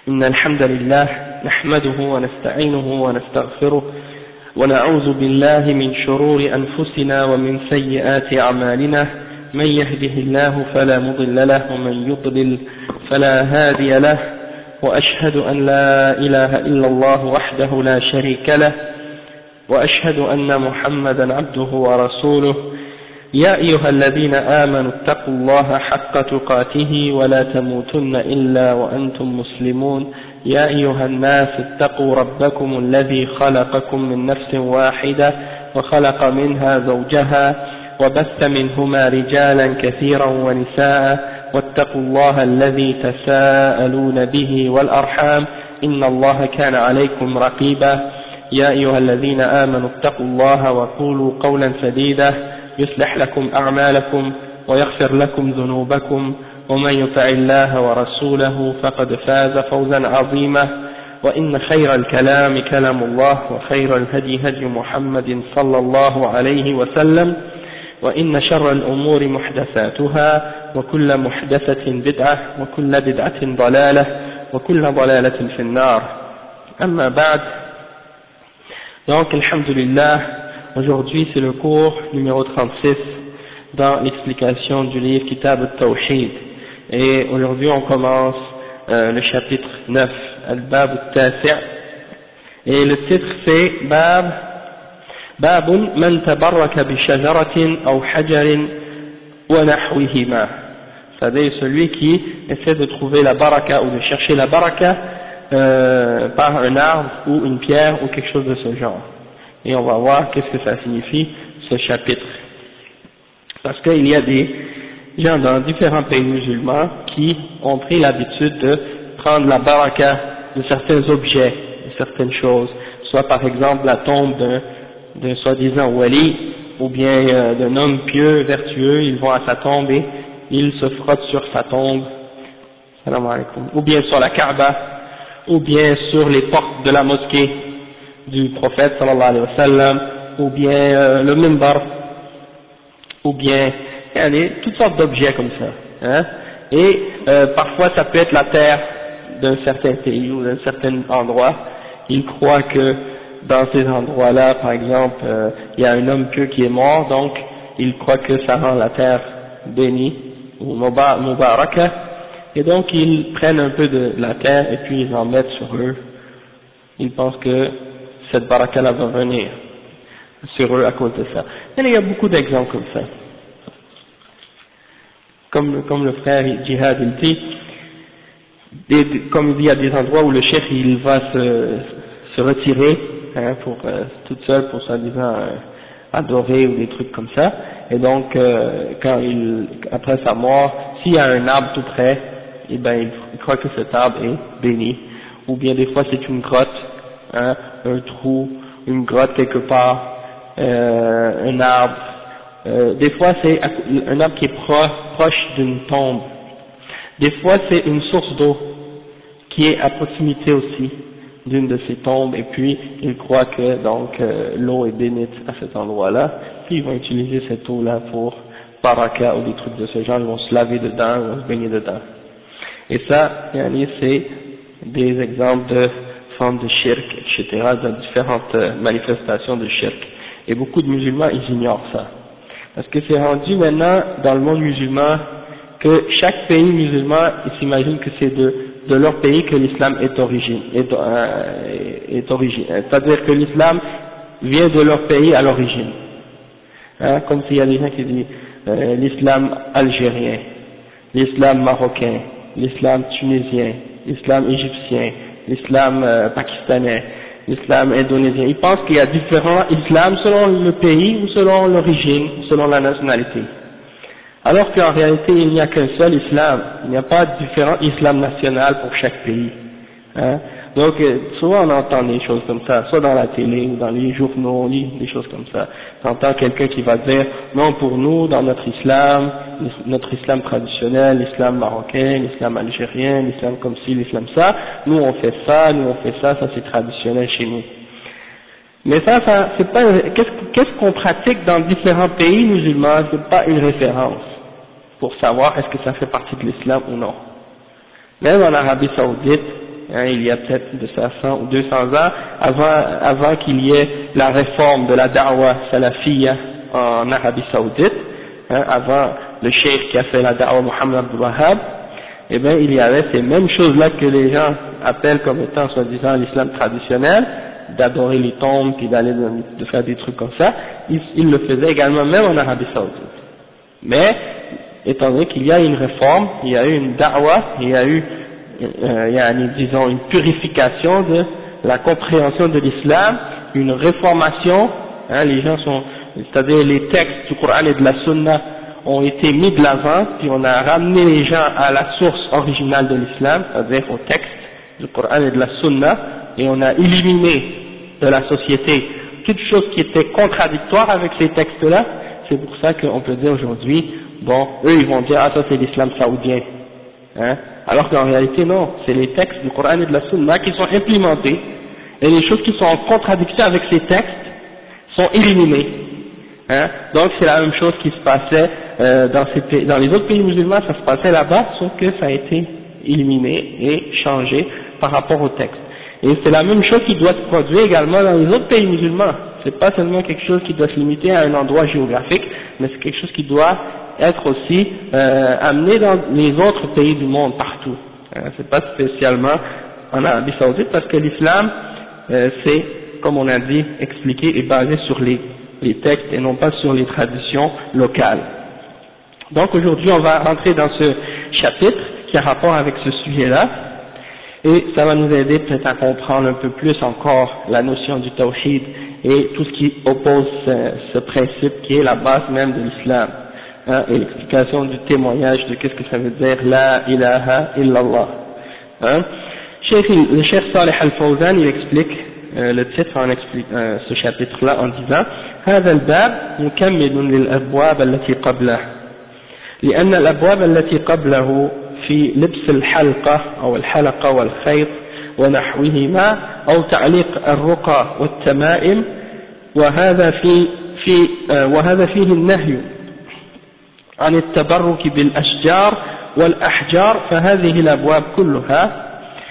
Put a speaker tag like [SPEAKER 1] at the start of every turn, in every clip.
[SPEAKER 1] إن الحمد لله نحمده ونستعينه ونستغفره ونعوذ بالله من شرور أنفسنا ومن سيئات أعمالنا من يهده الله فلا مضل له ومن يضلل فلا هادي له وأشهد أن لا إله إلا الله وحده لا شريك له وأشهد أن محمدا عبده ورسوله يا أيها الذين آمنوا اتقوا الله حق تقاته ولا تموتن إلا وأنتم مسلمون يا أيها الناس اتقوا ربكم الذي خلقكم من نفس واحدة وخلق منها زوجها وبث منهما رجالا كثيرا ونساء واتقوا الله الذي تساءلون به والأرحام إن الله كان عليكم رقيبا يا أيها الذين آمنوا اتقوا الله وقولوا قولا سديدا يصلح لكم أعمالكم ويغفر لكم ذنوبكم ومن يطع الله ورسوله فقد فاز فوزا عظيما وإن خير الكلام كلام الله وخير الهدي هدي محمد صلى الله عليه وسلم وإن شر الأمور محدثاتها وكل محدثة بدعة وكل بدعة ضلالة وكل ضلالة في النار أما بعد. Donc, alhamdulillah, aujourd'hui c'est le cours numéro 36 dans l'explication du livre Kitab al-Tawhid. Et aujourd'hui on commence le chapitre 9, Al-Bab al-Tasi'. Et le titre c'est Babun man tabarraka bi shajaratin aw hajarin wa nahwihima. C'est-à-dire celui qui essaie de trouver la baraka ou de chercher la baraka par un arbre ou une pierre ou quelque chose de ce genre. Et on va voir qu'est-ce que ça signifie ce chapitre. Parce qu'il y a des gens dans différents pays musulmans qui ont pris l'habitude de prendre la baraka de certains objets, de certaines choses, soit par exemple la tombe d'un soi-disant wali, ou bien d'un homme pieux, vertueux, ils vont à sa tombe et ils se frottent sur sa tombe, salam alaykoum, ou bien sur la Kaaba, ou bien sur les portes de la mosquée du prophète sallallahu alayhi wa sallam, ou bien le minbar, ou bien toutes sortes d'objets comme ça, hein. Et parfois ça peut être la terre d'un certain pays ou d'un certain endroit. Ils croient que dans ces endroits-là, par exemple, il y a un homme pieux qui est mort, donc ils croient que ça rend la terre bénie ou mubaraka, et donc ils prennent un peu de la terre et puis ils en mettent sur eux. Ils pensent que cette baraka-là va venir sur eux à cause de ça. Et il y a beaucoup d'exemples comme ça. Comme le frère Jihad il dit, comme il y a des endroits où le chef il va se retirer, hein, pour tout seul pour soi-disant adorer ou des trucs comme ça, et donc après sa mort, s'il y a un arbre tout près, et ben il croit que cet arbre est béni, ou bien des fois c'est une grotte, hein, un trou, une grotte quelque part, un arbre. Des fois c'est un arbre qui est proche d'une tombe. Des fois c'est une source d'eau qui est à proximité aussi d'une de ces tombes, et puis ils croient que donc l'eau est bénite à cet endroit-là, puis ils vont utiliser cette eau-là pour baraka ou des trucs de ce genre, ils vont se laver dedans, ils vont se baigner dedans. Et ça, c'est des exemples de formes de shirk, etc., de différentes manifestations de shirk. Et beaucoup de musulmans, ils ignorent ça. Parce que c'est rendu maintenant dans le monde musulman que chaque pays musulman, ils s'imaginent que c'est de leur pays que l'islam est origine. C'est-à-dire que l'islam vient de leur pays à l'origine. Hein, comme s'il y a des gens qui disent l'islam algérien, l'islam marocain, l'islam tunisien, l'islam égyptien, l'islam pakistanais, l'islam indonésien. Ils pensent qu'il y a différents islams selon le pays ou selon l'origine, selon la nationalité. Alors qu'en réalité, il n'y a qu'un seul islam. Il n'y a pas de différent islam national pour chaque pays. Hein. Donc, souvent on entend des choses comme ça, soit dans la télé ou dans les journaux, des choses comme ça. On entend quelqu'un qui va dire, non, pour nous, dans notre islam traditionnel, l'islam marocain, l'islam algérien, l'islam comme ci, l'islam ça, nous on fait ça, ça c'est traditionnel chez nous. Mais ça c'est pas, qu'est-ce qu'on pratique dans différents pays musulmans, c'est pas une référence pour savoir est-ce que ça fait partie de l'islam ou non. Même en Arabie Saoudite, hein, il y a peut-être de ça 100 ou 200 ans, avant qu'il y ait la réforme de la da'wa salafiyya en Arabie Saoudite, hein, avant le cheikh qui a fait la da'wa Mohammed Abdul Wahhab, eh bien il y avait ces mêmes choses-là que les gens appellent comme étant soi-disant l'islam traditionnel, d'adorer les tombes, puis d'aller de faire des trucs comme ça, ils le faisaient également même en Arabie Saoudite. Mais, étant donné qu'il y a une réforme, il y a eu une da'wa, il y a eu, disons, une purification de la compréhension de l'islam, une réformation, hein, les gens sont, c'est-à-dire les textes du Coran et de la Sunna ont été mis de l'avant, puis on a ramené les gens à la source originale de l'islam, c'est-à-dire au texte du Coran et de la Sunna, et on a éliminé de la société toute chose qui était contradictoire avec ces textes-là. C'est pour ça qu'on peut dire aujourd'hui, bon, eux ils vont dire, ah ça c'est l'islam saoudien, hein, alors qu'en réalité non, c'est les textes du Coran et de la Sunna qui sont implémentés, et les choses qui sont en contradiction avec ces textes sont éliminées, hein. Donc c'est la même chose qui se passait dans les autres pays musulmans, ça se passait là-bas, sauf que ça a été éliminé et changé par rapport au texte. Et c'est la même chose qui doit se produire également dans les autres pays musulmans. C'est pas seulement quelque chose qui doit se limiter à un endroit géographique, mais c'est quelque chose qui doit être aussi amené dans les autres pays du monde, partout. C'est pas spécialement en Arabie Saoudite, parce que l'islam, c'est, comme on a dit, expliqué et basé sur les textes et non pas sur les traditions locales. Donc aujourd'hui, on va rentrer dans ce chapitre qui a rapport avec ce sujet-là. Et ça va nous aider peut-être à comprendre un peu plus encore la notion du tawhid et tout ce qui oppose ce principe qui est la base même de l'islam, hein, et l'explication du témoignage de qu'est-ce que ça veut dire la ilaha illallah. Hein. Le Cheikh Salih Al-Fawzan il explique le titre ce chapitre-là en disant هذا الباب مكمل للأبواب التي قبله لأن الأبواب التي قبله في لبس الحلقة أو الحلقة والخيط ونحوهما أو تعليق الرقى والتمائم وهذا فيه النهي عن التبرك بالأشجار والأحجار فهذه الأبواب كلها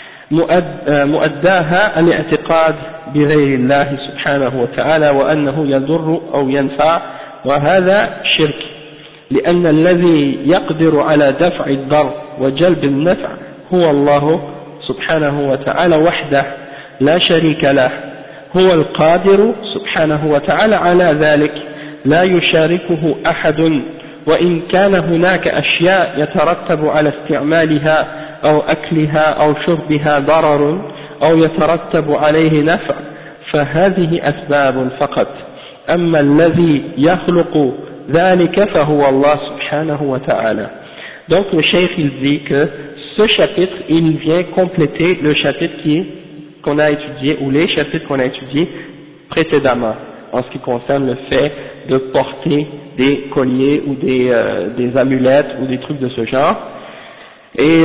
[SPEAKER 1] مؤداها الاعتقاد بغير الله سبحانه وتعالى وأنه يضر أو ينفع وهذا شرك لأن الذي يقدر على دفع الضر وجلب النفع هو الله سبحانه وتعالى وحده لا شريك له هو القادر سبحانه وتعالى على ذلك لا يشاركه أحد وإن كان هناك أشياء يترتب على استعمالها أو أكلها أو شربها ضرر أو يترتب عليه نفع فهذه أسباب فقط أما الذي يخلق ذلك فهو الله سبحانه وتعالى. Donc le cheikh il dit que ce chapitre il vient compléter le chapitre qu'on a étudié ou les chapitres qu'on a étudiés précédemment en ce qui concerne le fait de porter des colliers ou des amulettes ou des trucs de ce genre. Et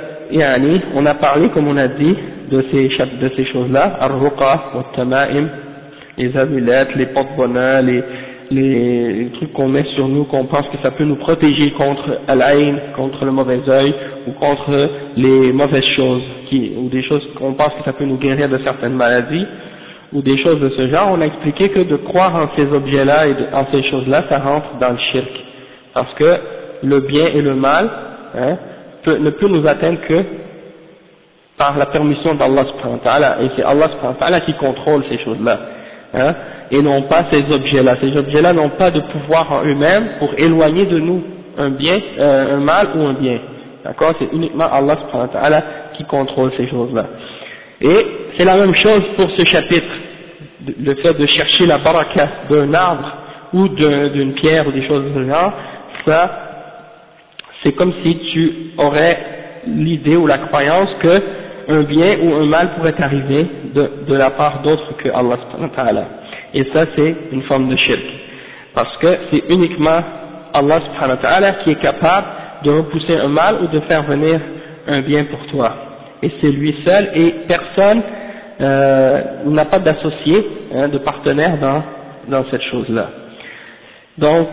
[SPEAKER 1] on a parlé, comme on a dit, de ces choses-là, ar-ruqa, wat-tama'im, les amulettes, les porte-bonheur, les trucs qu'on met sur nous, qu'on pense que ça peut nous protéger contre al-ayn, contre le mauvais œil, ou contre les mauvaises choses, ou des choses qu'on pense que ça peut nous guérir de certaines maladies, ou des choses de ce genre. On a expliqué que de croire en ces objets-là et en ces choses-là, ça rentre dans le shirk. Parce que le bien et le mal, hein, ne peut nous atteindre que par la permission d'Allah subhanahu wa ta'ala, et c'est Allah subhanahu wa ta'ala qui contrôle ces choses-là, hein, et non pas ces objets-là. Ces objets-là n'ont pas de pouvoir en eux-mêmes pour éloigner de nous un bien, un mal ou un bien, d'accord, c'est uniquement Allah subhanahu wa ta'ala qui contrôle ces choses-là. Et c'est la même chose pour ce chapitre, le fait de chercher la baraka d'un arbre ou d'une pierre ou des choses de ce genre, ça c'est comme si tu aurais l'idée ou la croyance que un bien ou un mal pourrait arriver de la part d'autres que Allah subhanahu wa ta'ala. Et ça c'est une forme de shirk. Parce que c'est uniquement Allah subhanahu wa ta'ala qui est capable de repousser un mal ou de faire venir un bien pour toi. Et c'est lui seul et personne n'a pas d'associé, hein, de partenaire dans cette chose-là. Donc,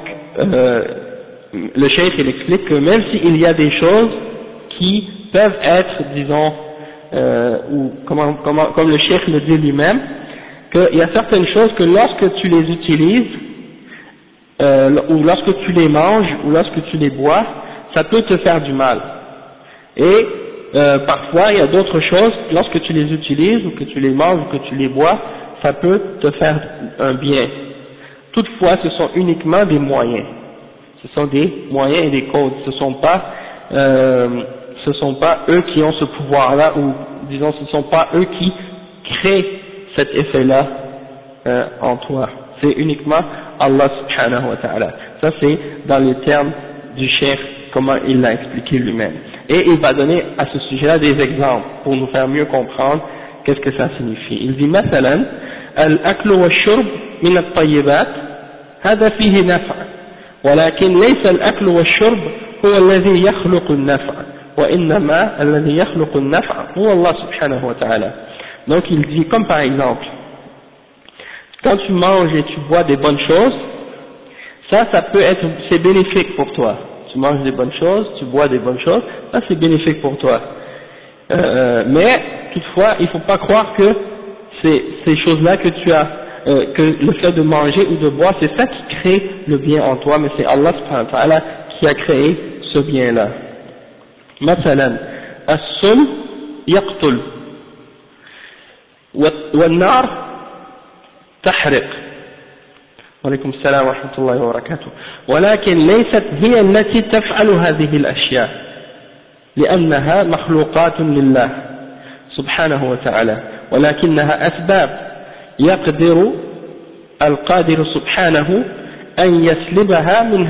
[SPEAKER 1] le cheikh il explique que même s'il y a des choses qui peuvent être, disons, ou comme le cheikh le dit lui-même, qu'il y a certaines choses que lorsque tu les utilises, ou lorsque tu les manges, ou lorsque tu les bois, ça peut te faire du mal. Et parfois, il y a d'autres choses, lorsque tu les utilises, ou que tu les manges, ou que tu les bois, ça peut te faire un bien. Toutefois, ce sont uniquement des moyens. Ce sont des moyens et des causes. Ce sont pas eux qui ont ce pouvoir-là, ou disons, ce sont pas eux qui créent cet effet-là en toi. C'est uniquement Allah subhanahu wa ta'ala. Ça c'est dans les termes du cheikh, comment il l'a expliqué lui-même. Et il va donner à ce sujet-là des exemples pour nous faire mieux comprendre qu'est-ce que ça signifie. Il dit مثلا الأكل والشرب من الطيبات هذا فيه نفع ولكن ليس الأكل والشرب هو الذي يخلق النفع وإنما الذي يخلق النفع هو الله سبحانه وتعالى. Donc il dit comme par exemple, quand tu manges et tu bois des bonnes choses, ça peut être, c'est bénéfique pour toi. Tu manges des bonnes choses, tu bois des bonnes choses, ça c'est bénéfique pour toi. Mais toutefois, il ne faut pas croire que ces choses-là que tu as, que le fait de manger ou de boire, c'est ça qui crée le bien en toi, mais c'est Allah subhanahu wa ta'ala qui a créé ce bien-là. مثلا السم يقتل والنار تحرق وعليكم السلام ورحمة الله وبركاته ولكن ليست هي التي تفعل هذه الأشياء لأنها مخلوقات لله سبحانه وتعالى ولكنها أسباب يقدر القادر سبحانه أن يسلبها من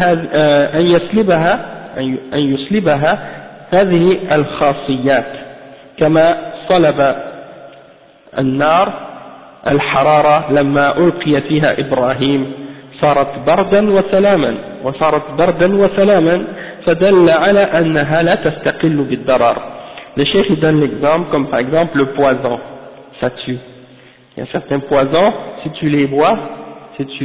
[SPEAKER 1] أن يسلبها هذه الخاصيات كما صلب النار الحرارة لما ألقي فيها إبراهيم صارت بردا وسلاما فدل على أنها لا تستقل بالضرر. Le cheikh donne l'exemple comme par exemple le poison, ça tue. Il y a certains poisons, si tu les bois, si tu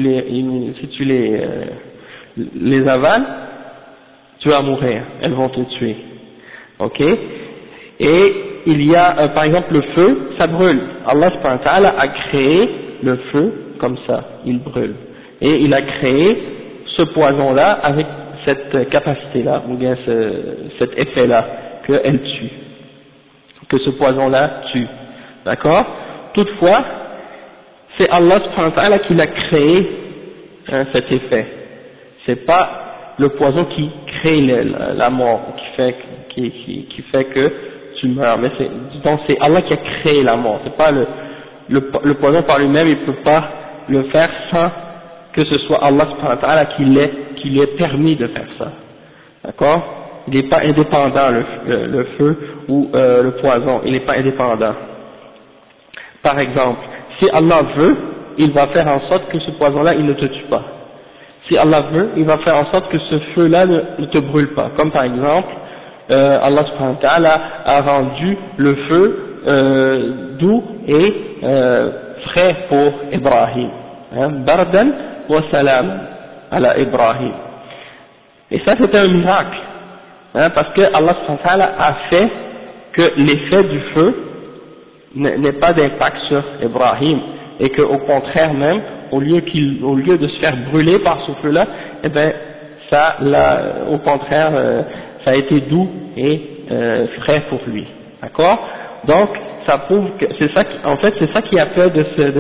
[SPEAKER 1] les avales, tu vas mourir, elles vont te tuer. Ok? Et il y a par exemple le feu, ça brûle. Allah subhanahu wa ta'ala a créé le feu comme ça, il brûle. Et il a créé ce poison-là avec cette capacité-là, ou bien cet effet-là, qu'elle tue. Que ce poison-là tue. D'accord? Toutefois, c'est Allah subhanahu wa ta'ala qui l'a créé, cet effet. C'est pas le poison qui crée la mort, qui fait que tu meurs, mais c'est Allah qui a créé la mort. C'est pas le poison par lui-même, il peut pas le faire sans que ce soit Allah subhanahu wa ta'ala qui lui ait permis de faire ça. D'accord? Il n'est pas indépendant le feu ou le poison, il n'est pas indépendant. Par exemple, si Allah veut, il va faire en sorte que ce poison-là, il ne te tue pas. Si Allah veut, il va faire en sorte que ce feu-là ne te brûle pas. Comme par exemple, Allah subhanahu wa ta'ala a rendu le feu doux et frais pour Ibrahim. Bardan wa salam ala Ibrahim. Et ça c'est un miracle, parce que Allah subhanahu wa ta'ala a fait que l'effet du feu n'ait pas d'impact sur Ibrahim, et qu'au contraire même, au lieu de se faire brûler par ce feu-là, eh ben au contraire, ça a été doux et frais pour lui. D'accord? Donc, ça prouve que c'est ça qui a fait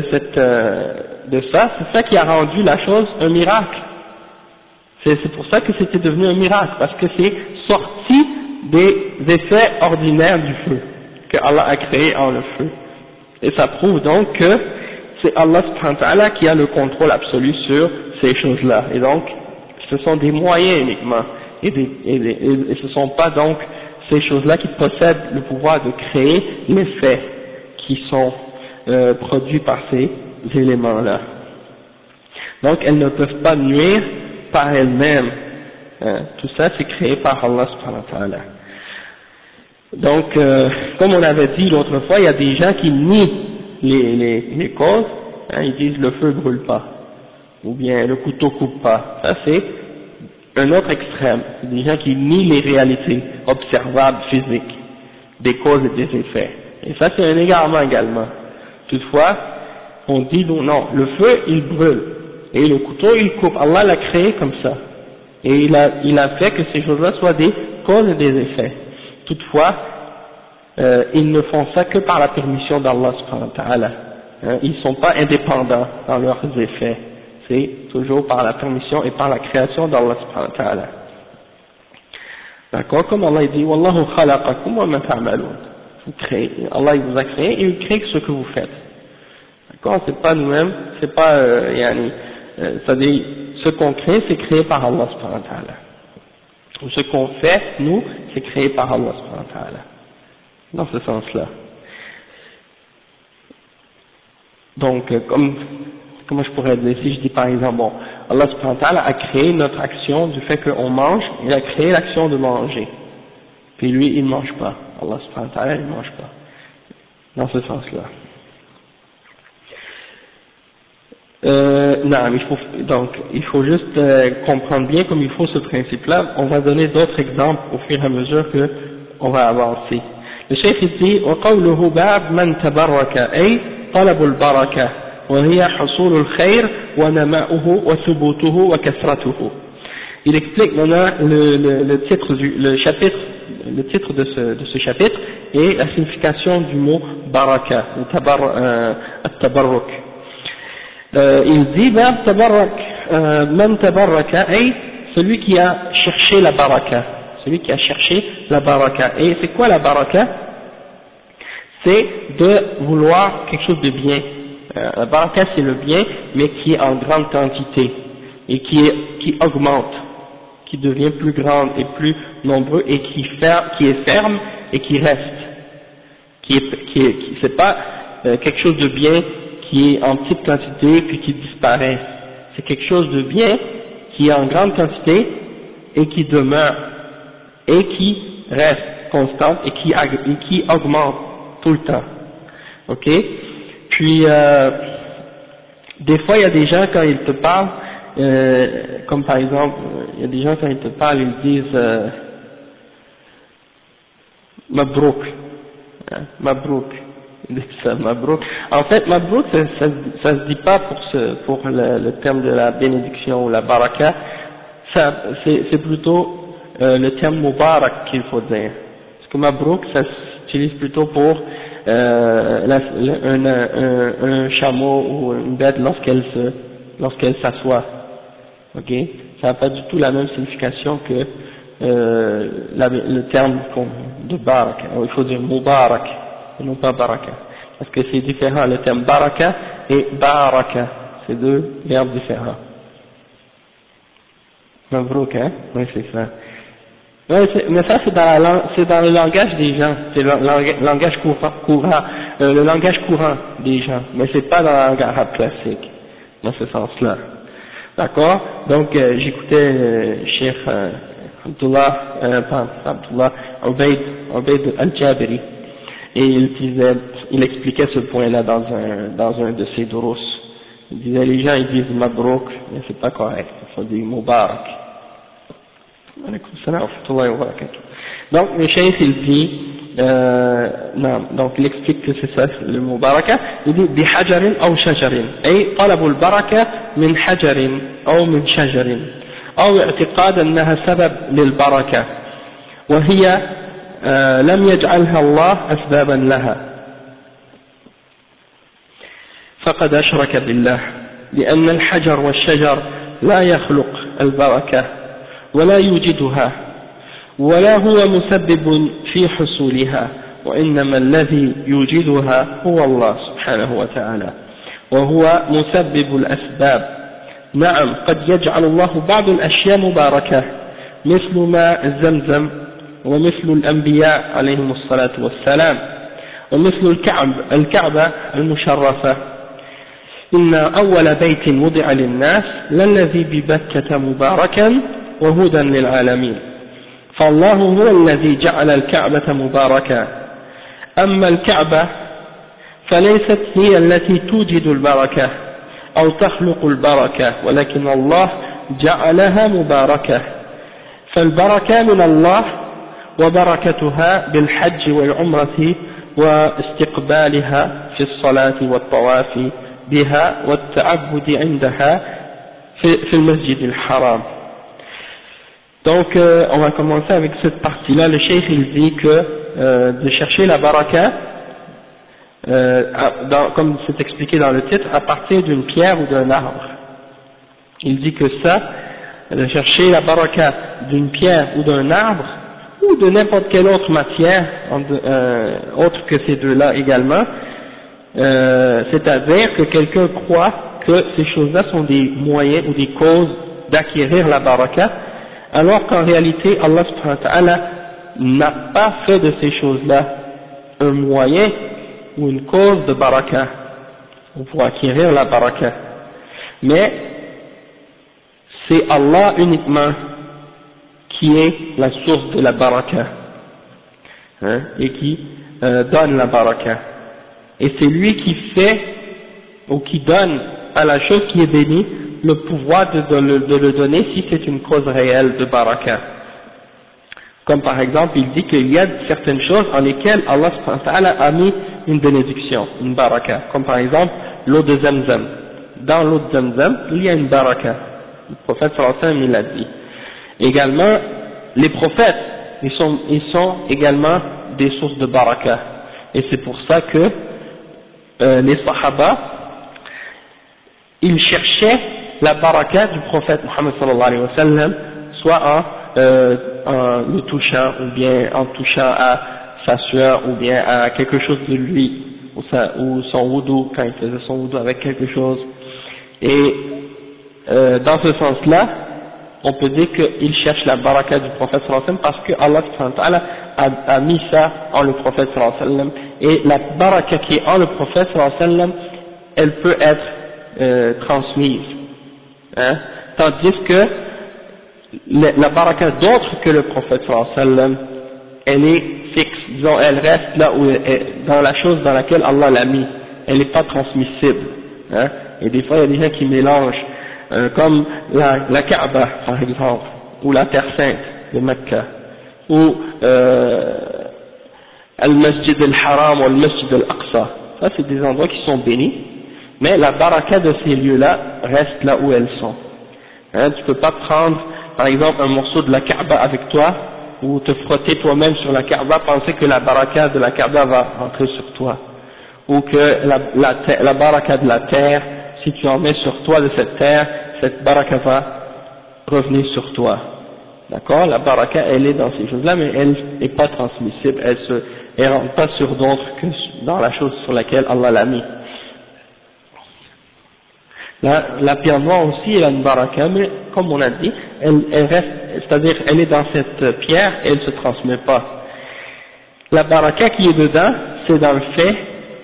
[SPEAKER 1] c'est ça qui a rendu la chose un miracle. C'est pour ça que c'était devenu un miracle, parce que c'est sorti des effets ordinaires du feu que Allah a créé en le feu. Et ça prouve donc que c'est Allah subhanahu wa ta'ala qui a le contrôle absolu sur ces choses-là. Et donc, ce sont des moyens uniquement. Et ce ne sont pas donc ces choses-là qui possèdent le pouvoir de créer les faits qui sont produits par ces éléments-là. Donc, elles ne peuvent pas nuire par elles-mêmes. Tout ça, c'est créé par Allah subhanahu wa ta'ala. Donc, comme on avait dit l'autre fois, il y a des gens qui nient les causes, ils disent le feu brûle pas, ou bien le couteau coupe pas. Ça c'est un autre extrême, des gens qui nient les réalités observables physiques, des causes et des effets. Et ça c'est un égarement également. Toutefois, on dit non, le feu il brûle, et le couteau il coupe. Allah l'a créé comme ça. Et il a fait que ces choses-là soient des causes et des effets. Toutefois, ils ne font ça que par la permission d'Allah subhanahu wa ta'ala. Ils ne sont pas indépendants dans leurs effets. C'est toujours par la permission et par la création d'Allah subhanahu wa ta'ala. D'accord? Comme Allah dit, Wallahu khalaqakum wa ma ta'malun. Allah il vous a créé et il crée ce que vous faites. D'accord? C'est pas nous-mêmes, c'est pas, c'est-à-dire, ce qu'on crée, c'est créé par Allah subhanahu wa ta'ala. Ou ce qu'on fait, nous, c'est créé par Allah subhanahu wa ta'ala. Dans ce sens-là. Donc, comment je pourrais dire, si je dis par exemple, bon, Allah subhanahu wa ta'ala a créé notre action du fait qu'on mange, il a créé l'action de manger. Puis lui, il ne mange pas. Allah subhanahu wa ta'ala, il ne mange pas. Dans ce sens-là. Non, donc, il faut juste comprendre bien comme il faut ce principe-là. On va donner d'autres exemples au fur et à mesure que on va avancer. Le cheikh dit, وقوله باب من تبرك أي طلب البركة وهي حصول الخير ونماؤه وثبوته وكثرته. Il explique maintenant le titre de ce chapitre et la signification du mot baraka, التبرك. Il dit bab tabarrak, man tabarraka, celui qui a cherché la baraka, celui qui a cherché la baraka. Et c'est quoi la baraka? C'est de vouloir quelque chose de bien. La baraka c'est le bien, mais qui est en grande quantité et qui augmente, qui devient plus grande et plus nombreux et qui est ferme et qui reste. C'est pas quelque chose de bien qui est en petite quantité puis qui disparaît. C'est quelque chose de bien qui est en grande quantité et qui demeure et qui reste constante et qui augmente tout le temps. Ok? Puis des fois il y a des gens quand ils te parlent, comme par exemple il y a des gens quand ils te parlent ils disent Mabrouk, Mabrouk. Mabrouk. En fait, Mabrouk, ça se dit pas pour le terme de la bénédiction ou la baraka, c'est plutôt le terme Mubarak qu'il faut dire. Parce que Mabrouk, ça s'utilise plutôt pour un chameau ou une bête lorsqu'elle s'assoit. Ok? Ça n'a pas du tout la même signification que le terme de Barak. Il faut dire Mubarak. Et non pas baraka, parce que c'est différent, le terme baraka et baraka, c'est deux verbes différents. Mabrouk, hein? Oui, c'est ça. Ouais, mais ça c'est dans le langage des gens, c'est le langage courant des gens, mais c'est pas dans la langue arabe classique, dans ce sens-là. D'accord? Donc j'écoutais Cheikh Abdullah Ubayd al-Jabiri. Et il expliquait ce point-là dans un de ses durus. Il disait, les gens ils disent Mabrouk, mais c'est pas correct, il faut dire Mubarak. Donc le cheikh il dit, non, donc il explique que c'est ça le Mubaraka, il dit bihajarin ou shajarin, ay talabu al-baraka min hajarin ou min shajarin, ou i'tiqad annaha sabab lil-baraka, wa hiya لم يجعلها الله أسبابا لها فقد أشرك بالله لأن الحجر والشجر لا يخلق البركة ولا يوجدها ولا هو مسبب في حصولها وإنما الذي يوجدها هو الله سبحانه وتعالى وهو مسبب الأسباب. نعم قد يجعل الله بعض الأشياء مباركة مثل ماء زمزم ومثل الأنبياء عليهم الصلاة والسلام ومثل الكعبة المشرفة. إن أول بيت وضع للناس للذي ببكة مباركا وهدى للعالمين فالله هو الذي جعل الكعبة مباركة. أما الكعبة فليست هي التي توجد البركة أو تخلق البركة ولكن الله جعلها مباركة فالبركة من الله وبركتها بالحج والعمرة واستقبالها في الصلاة والطواف بها والتعبد عندها في المسجد الحرام. Donc on va commencer avec cette partie-là. Le cheikh il dit que de chercher la baraka, comme c'est expliqué dans le titre, à partir d'une pierre ou d'un arbre. Il dit que ça, de chercher la baraka d'une pierre ou d'un arbre, ou de n'importe quelle autre matière, autre que ces deux-là également, c'est-à-dire que quelqu'un croit que ces choses-là sont des moyens ou des causes d'acquérir la baraka, alors qu'en réalité Allah subhanahu wa ta'ala n'a pas fait de ces choses-là un moyen ou une cause de baraka pour acquérir la baraka, mais c'est Allah uniquement qui est la source de la baraka, et qui donne la baraka, et c'est lui qui fait ou qui donne à la chose qui est bénie le pouvoir de le donner si c'est une cause réelle de baraka. Comme par exemple, il dit qu'il y a certaines choses en lesquelles Allah subhanahu wa ta'ala a mis une bénédiction, une baraka, comme par exemple l'eau de Zamzam. Dans l'eau de Zamzam, il y a une baraka. Le prophète sallallahu alayhi wa sallam il l'a dit. Également, les prophètes, ils sont également des sources de baraka. Et c'est pour ça que les sahaba, ils cherchaient la baraka du prophète Muhammad sallallahu alayhi wa sallam, soit en le touchant, ou bien en touchant à sa sueur, ou bien à quelque chose de lui, ou son wudu, quand il faisait son wudu avec quelque chose. Et dans ce sens-là, on peut dire qu'il cherche la baraka du prophète sallallahu alayhi wa sallam parce que Allah subhanahu wa ta'ala a mis ça en le prophète sallallahu alayhi wa sallam, et la baraka qui est en le prophète sallallahu alayhi wa sallam, elle peut être transmise, tandis que la baraka d'autre que le prophète sallallahu alayhi wa sallam, elle est fixe, disons, elle reste là où dans la chose dans laquelle Allah l'a mis, elle n'est pas transmissible, et des fois il y a des gens qui mélangent, comme la Kaaba par exemple, ou la Terre Sainte de Mecca, ou Al-Masjid al-Haram ou Al-Masjid al-Aqsa, ça c'est des endroits qui sont bénis, mais la baraka de ces lieux-là reste là où elles sont. Tu peux pas prendre par exemple un morceau de la Kaaba avec toi, ou te frotter toi-même sur la Kaaba, penser que la baraka de la Kaaba va rentrer sur toi, ou que la baraka de la terre, si tu en mets sur toi de cette terre, cette baraka va revenir sur toi. D'accord? La baraka, elle est dans ces choses-là, mais elle n'est pas transmissible, elle rentre pas sur d'autres que dans la chose sur laquelle Allah l'a mis. La pierre noire aussi, elle a une baraka, mais comme on a dit, elle reste, c'est-à-dire elle est dans cette pierre et elle ne se transmet pas. La baraka qui est dedans, c'est dans le fait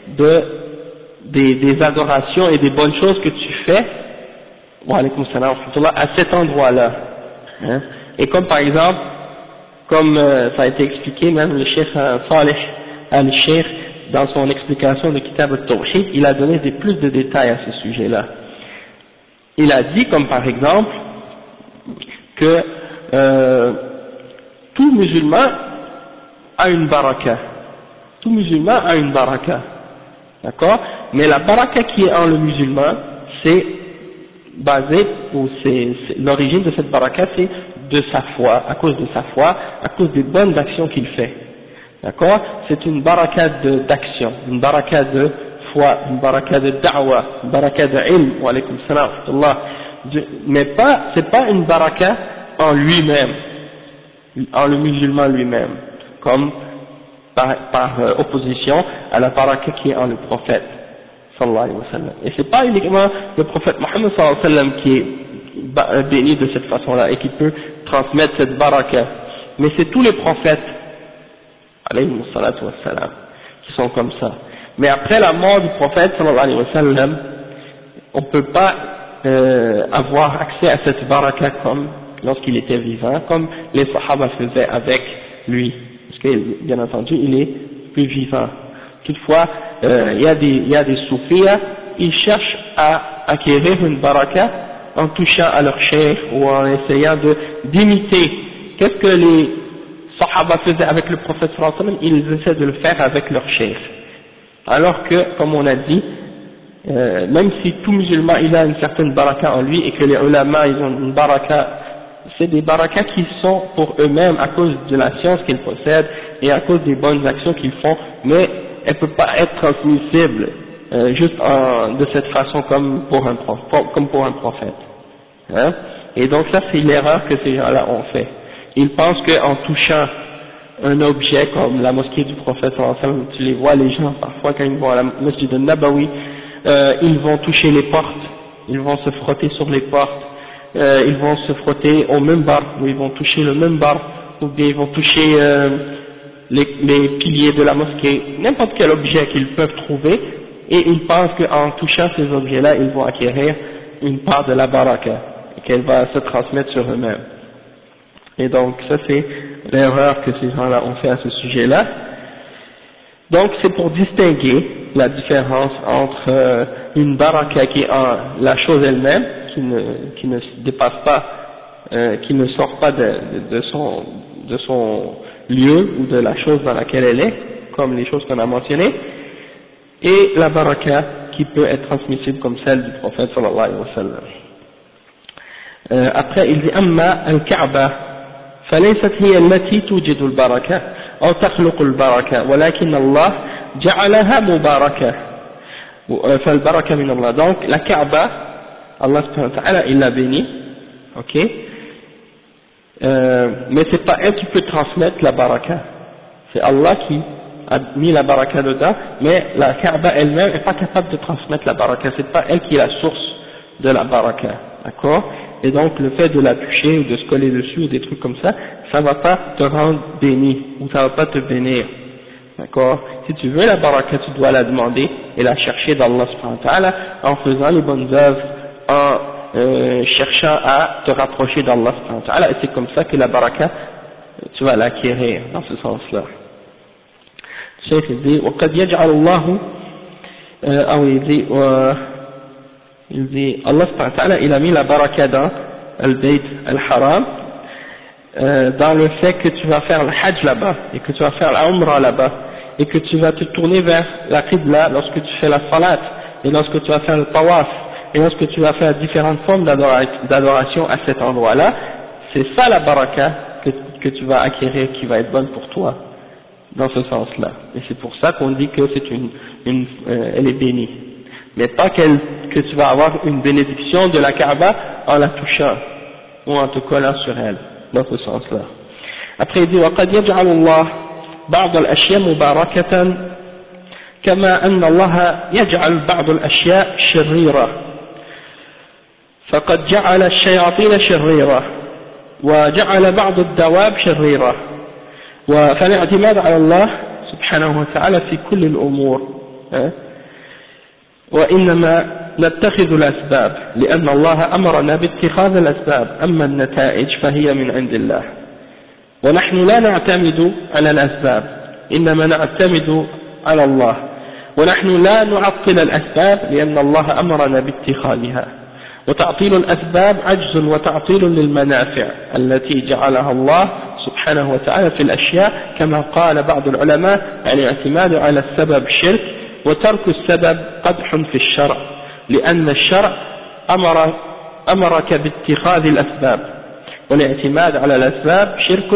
[SPEAKER 1] des adorations et des bonnes choses que tu fais, wa alaykoum salam wa rahmatullah, à cet endroit-là. Et comme par exemple, comme ça a été expliqué, même le cheikh Salih al-Sheikh, dans son explication de Kitab al-Tawhid, il a donné plus de détails à ce sujet-là. Il a dit, comme par exemple, que tout musulman a une baraka. Tout musulman a une baraka. D'accord? Mais la baraka qui est en le musulman, c'est basé, ou c'est l'origine de cette baraka, c'est de sa foi, à cause de sa foi, à cause des bonnes actions qu'il fait. D'accord? C'est une baraka d'action, une baraka de foi, une baraka de da'wa, une baraka de ilm, wa alaykum salam wa rahmatullah. Mais c'est pas une baraka en lui-même, en le musulman lui-même, comme par opposition à la baraka qui est en le prophète sallallahu alayhi wa sallam. Et c'est pas uniquement le prophète Mohammed sallallahu alayhi wa sallam qui est béni de cette façon-là et qui peut transmettre cette baraka, mais c'est tous les prophètes alayhi salatu wa sallam qui sont comme ça. Mais après la mort du prophète sallallahu alayhi wa sallam, on peut pas avoir accès à cette baraka comme lorsqu'il était vivant, comme les sahaba faisaient avec lui, parce que bien entendu il est plus vivant. Toutefois, il y a des soufis, ils cherchent à acquérir une baraka en touchant à leur cheikh ou en essayant d'imiter qu'est-ce que les Sahaba faisaient avec le prophète sallallahu alayhi wa sallam, ils essaient de le faire avec leur cheikh. Alors que, comme on a dit, même si tout musulman il a une certaine baraka en lui et que les ulama ils ont une baraka, c'est des barakas qui sont pour eux-mêmes à cause de la science qu'ils possèdent et à cause des bonnes actions qu'ils font, mais elle ne peut pas être transmissible juste de cette façon comme pour un prophète. Hein? Et donc ça c'est l'erreur que ces gens-là ont fait. Ils pensent qu'en touchant un objet comme la mosquée du prophète sallallahu alayhi wa sallam, tu les vois les gens parfois quand ils vont à la mosquée de Nabawi, ils vont toucher les portes, ils vont se frotter sur les portes, ils vont se frotter au minbar, ou ils vont toucher le minbar, ou bien ils vont toucher les piliers de la mosquée, n'importe quel objet qu'ils peuvent trouver, et ils pensent qu'en touchant ces objets-là, ils vont acquérir une part de la baraka, et qu'elle va se transmettre sur eux-mêmes. Et donc ça c'est l'erreur que ces gens-là ont fait à ce sujet-là. Donc c'est pour distinguer la différence entre une baraka qui est la chose elle-même, qui ne se dépasse pas, qui ne sort pas de son lieu ou de la chose dans laquelle elle est, comme les choses qu'on a mentionnées, et la baraka qui peut être transmissible comme celle du prophète sallallahu alayhi wa sallam. Après il dit amma al-Kaaba فليست هي التي توجد البركة أو تخلق البركة ولكن الله جعلها مباركة فالبركة من الله. Donc la Kaaba, Allah subhanahu wa ta'ala il l'a béni, ok, mais c'est pas elle qui peut transmettre la baraka, c'est Allah qui a mis la baraka dedans, mais la Kaaba elle-même n'est pas capable de transmettre la baraka, c'est pas elle qui est la source de la baraka, d'accord. Et donc le fait de la toucher ou de se coller dessus ou des trucs comme ça, ça va pas te rendre béni ou ça va pas te bénir, d'accord. Si tu veux la baraka, tu dois la demander et la chercher d'Allah subhanahu wa ta'ala en faisant les bonnes œuvres, en cherchant à te rapprocher d'Allah subhanahu wa ta'ala, et c'est comme ça que la baraka tu vas l'acquérir dans ce sens-là. Le Cheikh il dit وقد يجعل الله il dit Allah subhanahu wa ta'ala il a mis la baraka dans al-Bayt al-Haram, dans le fait que tu vas faire le Hajj là-bas et que tu vas faire la Umrah là-bas et que tu vas te tourner vers la Qibla lorsque tu fais la Salat et lorsque tu vas faire le Tawaf et lorsque tu vas faire différentes formes d'adoration à cet endroit-là. C'est ça la baraka que tu vas acquérir qui va être bonne pour toi dans ce sens-là, et c'est pour ça qu'on dit que c'est elle est bénie, mais pas que tu vas avoir une bénédiction de la Kaaba en la touchant ou en te collant sur elle, dans ce sens-là. Après il dit وقد يجعل الله بعض الأشياء مباركة كما أن الله يجعل بعض الأشياء شريرة فقد جعل الشياطين شريرة وجعل بعض الدواب شريرة فالاعتماد على الله سبحانه وتعالى في كل الأمور وإنما نتخذ الأسباب لأن الله أمرنا باتخاذ الأسباب أما النتائج فهي من عند الله ونحن لا نعتمد على الأسباب إنما نعتمد على الله ونحن لا نعطل الأسباب لأن الله أمرنا باتخاذها وتعطيل الأسباب عجز وتعطيل للمنافع التي جعلها الله سبحانه وتعالى في الأشياء كما قال بعض العلماء الاعتماد على السبب شرك وترك السبب قدح في الشرع لأن الشرع أمرك باتخاذ الأسباب والاعتماد على الأسباب شرك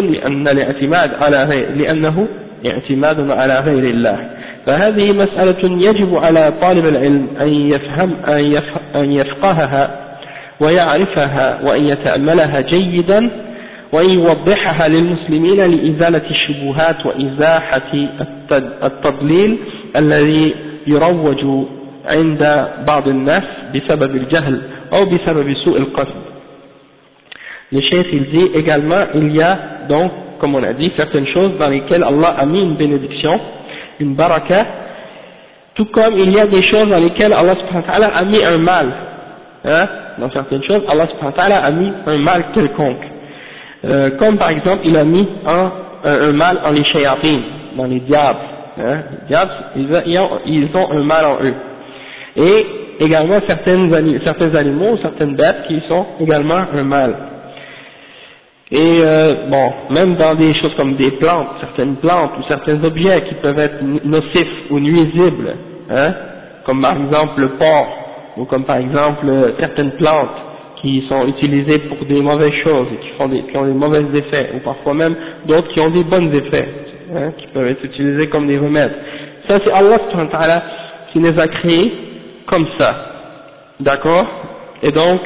[SPEAKER 1] لأنه اعتماد على غير الله. فهذه مسألة يجب على طالب العلم أن يفقهها ويعرفها وأن يتأملها جيدا وأن يوضحها للمسلمين لإزالة الشبهات وإزاحة التضليل الذي يروج عند بعض الناس بسبب الجهل أو بسبب سوء القصد. Le Cheikh il dit également il y a donc comme on a dit certaines choses dans lesquelles Allah a mis une bénédiction, une baraka, tout comme il y a des choses dans lesquelles Allah subhanahu wa ta'ala a mis un mal, hein? Dans certaines choses Allah subhanahu wa ta'ala a mis un mal quelconque, comme par exemple il a mis un mal en les shayatin, dans les diables, hein? Les diables ils ont un mal en eux, et également certains animaux, certaines bêtes qui sont également un mal. Et bon, même dans des choses comme des plantes, certaines plantes ou certains objets qui peuvent être nocifs ou nuisibles, hein, comme par exemple le porc, ou comme par exemple certaines plantes qui sont utilisées pour des mauvaises choses et qui ont des mauvais effets, ou parfois même d'autres qui ont des bons effets, hein, qui peuvent être utilisés comme des remèdes. Ça c'est Allah subhanahu wa ta'ala qui les a créés comme ça, d'accord? Et donc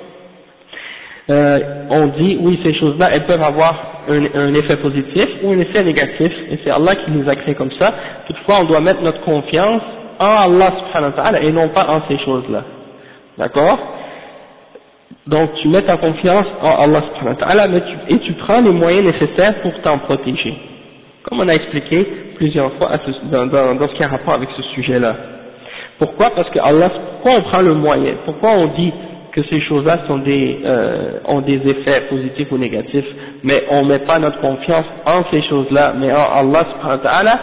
[SPEAKER 1] on dit oui, ces choses-là elles peuvent avoir un effet positif ou un effet négatif, et c'est Allah qui les a créés comme ça. Toutefois on doit mettre notre confiance en Allah subhanahu wa ta'ala et non pas en ces choses-là, d'accord? Donc tu mets ta confiance en Allah subhanahu wa ta'ala et tu prends les moyens nécessaires pour t'en protéger, comme on a expliqué plusieurs fois dans ce qui a rapport avec ce sujet-là. Pourquoi? Parce que Allah, pourquoi on prend le moyen? Pourquoi on dit que ces choses-là ont des effets positifs ou négatifs, mais on ne met pas notre confiance en ces choses-là, mais en Allah subhanahu wa ta'ala?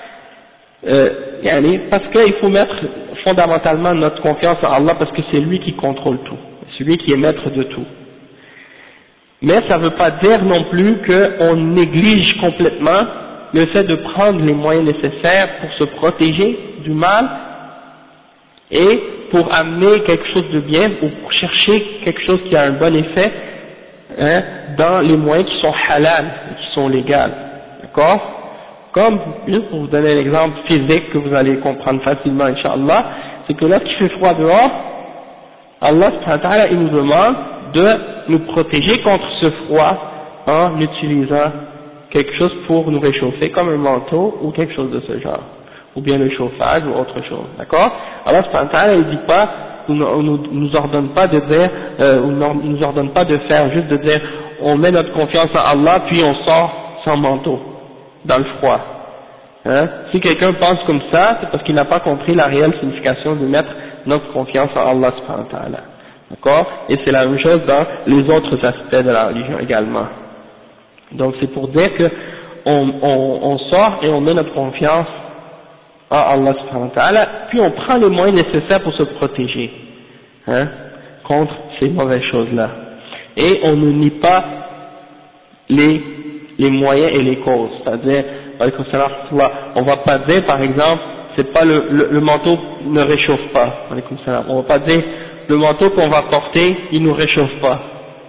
[SPEAKER 1] Parce qu'il faut mettre fondamentalement notre confiance en Allah, parce que c'est lui qui contrôle tout, c'est lui qui est maître de tout. Mais ça ne veut pas dire non plus qu'on néglige complètement le fait de prendre les moyens nécessaires pour se protéger du mal et pour amener quelque chose de bien ou pour chercher quelque chose qui a un bon effet, hein, dans les moyens qui sont halal, qui sont légaux, d'accord? Comme, juste pour vous donner un exemple physique que vous allez comprendre facilement, Inch'Allah, c'est que lorsqu'il fait froid dehors, Allah subhanahu wa ta'ala, il nous demande de nous protéger contre ce froid en utilisant quelque chose pour nous réchauffer, comme un manteau ou quelque chose de ce genre, ou bien le chauffage ou autre chose, d'accord? Allah subhanahu wa ta'ala, il dit pas, nous ordonne pas de dire, nous ordonne pas de faire, juste de dire, on met notre confiance en Allah, puis on sort sans manteau, dans le froid. Hein? Si quelqu'un pense comme ça, c'est parce qu'il n'a pas compris la réelle signification de mettre notre confiance en Allah subhanahu wa ta'ala. D'accord? Et c'est la même chose dans les autres aspects de la religion également. Donc c'est pour dire que on sort et on met notre confiance en Allah subhanahu wa ta'ala, puis on prend les moyens nécessaires pour se protéger, hein, contre ces mauvaises choses-là. Et on ne nie pas les moyens et les causes, c'est-à-dire, on va pas dire par exemple, c'est pas le manteau ne réchauffe pas, on va pas dire le manteau qu'on va porter, il nous réchauffe pas.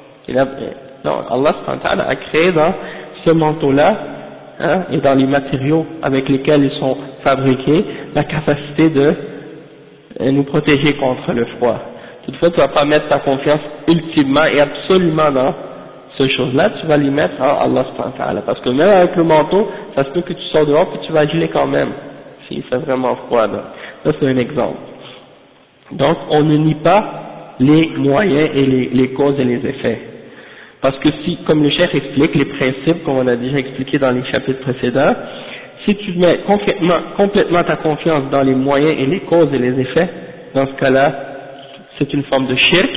[SPEAKER 1] Non, Allah subhanahu wa ta'ala a créé dans ce manteau-là, hein, et dans les matériaux avec lesquels ils sont fabriqués, la capacité de nous protéger contre le froid. Toutefois, tu ne vas pas mettre ta confiance ultimement et absolument dans ces choses-là, tu vas les mettre en Allah subhanahu wa ta'ala. Parce que même avec le manteau, ça se peut que tu sors dehors et tu vas geler quand même, s'il fait vraiment froid. Donc. Ça c'est un exemple. Donc on ne nie pas les moyens et les causes et les effets. Parce que si, comme le chef explique, les principes, comme on a déjà expliqué dans les chapitres précédents, si tu mets complètement ta confiance dans les moyens et les causes et les effets, dans ce cas-là, c'est une forme de shirk,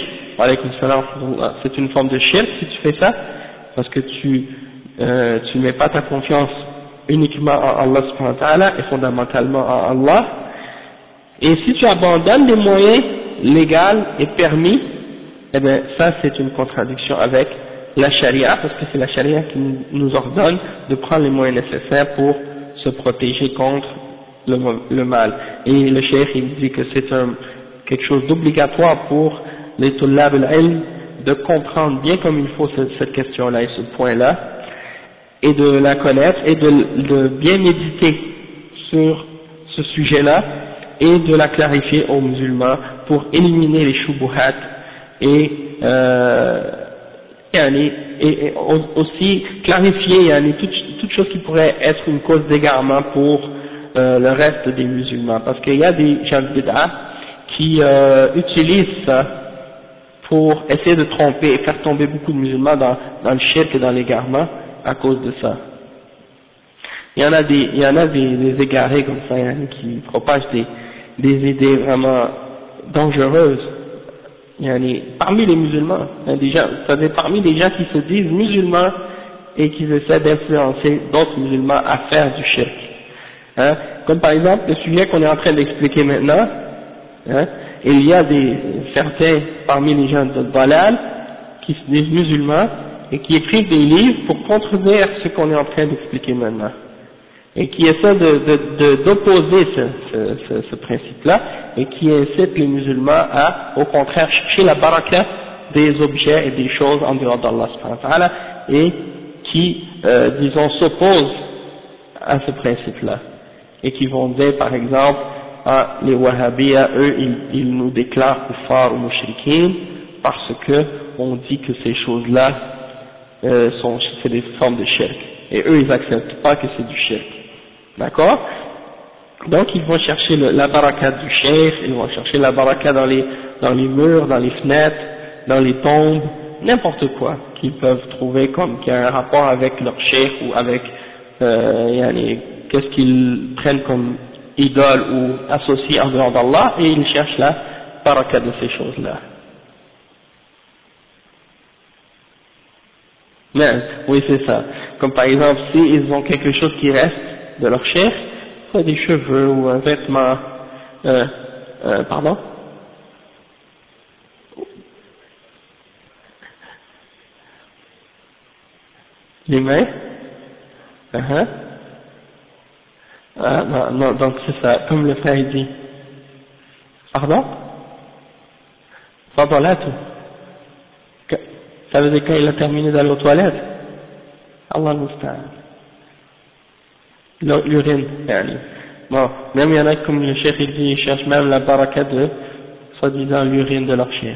[SPEAKER 1] c'est une forme de shirk si tu fais ça, parce que tu mets pas ta confiance uniquement en Allah subhanahu wa ta'ala et fondamentalement en Allah, et si tu abandonnes les moyens légaux et permis, eh bien ça c'est une contradiction avec la charia, parce que c'est la charia qui nous ordonne de prendre les moyens nécessaires pour se protéger contre le mal. Et le cheikh il dit que c'est quelque chose d'obligatoire pour les tullab al-ilm de comprendre bien comme il faut cette question-là et ce point-là, et de la connaître et de bien méditer sur ce sujet-là et de la clarifier aux musulmans pour éliminer les shubuhat et aussi clarifier toute chose qui pourrait être une cause d'égarement pour le reste des musulmans, parce qu'il y a des gens de bid'ah qui utilisent ça pour essayer de tromper et faire tomber beaucoup de musulmans dans le shirk et dans l'égarement à cause de ça. Il y en a des égarés comme ça, qui propagent des idées vraiment dangereuses. Parmi les musulmans, c'est-à-dire parmi les gens qui se disent musulmans et qui essaient d'influencer d'autres musulmans à faire du shirk. Hein, comme par exemple le sujet qu'on est en train d'expliquer maintenant, hein, il y a certains parmi les gens de Dalal qui se disent musulmans et qui écrivent des livres pour contredire ce qu'on est en train d'expliquer maintenant, et qui essaient d'opposer ce principe-là, et qui incitent les musulmans à, au contraire, chercher la baraka des objets et des choses en dehors d'Allah subhanahu wa ta'ala, et qui, disons, s'opposent à ce principe-là, et qui vont dire, par exemple, les Wahhabiyya, eux, ils nous déclarent kuffar ou mushrikin, parce que on dit que ces choses-là c'est des formes de shirk, et eux, ils n'acceptent pas que c'est du shirk. D'accord? Donc ils vont chercher la baraka du cheikh, ils vont chercher la baraka dans les murs, dans les fenêtres, dans les tombes, n'importe quoi qu'ils peuvent trouver comme qui a un rapport avec leur cheikh ou avec qu'est-ce qu'ils prennent comme idole ou associé en dehors d'Allah, et ils cherchent la baraka de ces choses-là. Mais, oui, c'est ça. Comme par exemple, s'ils ont quelque chose qui reste de leur cheikh, soit des cheveux ou un vêtement, pardon? Les mains? Ah, non, donc c'est ça, comme le frère dit. Pardon? Fadalat. Ça veut dire quand il a terminé d'aller aux toilettes? Allah musta'an. L'urine, yani. Bon, même il y en a comme le cheikh il dit, ils cherchent même la baraka de, soi-disant, l'urine de leur cheikh.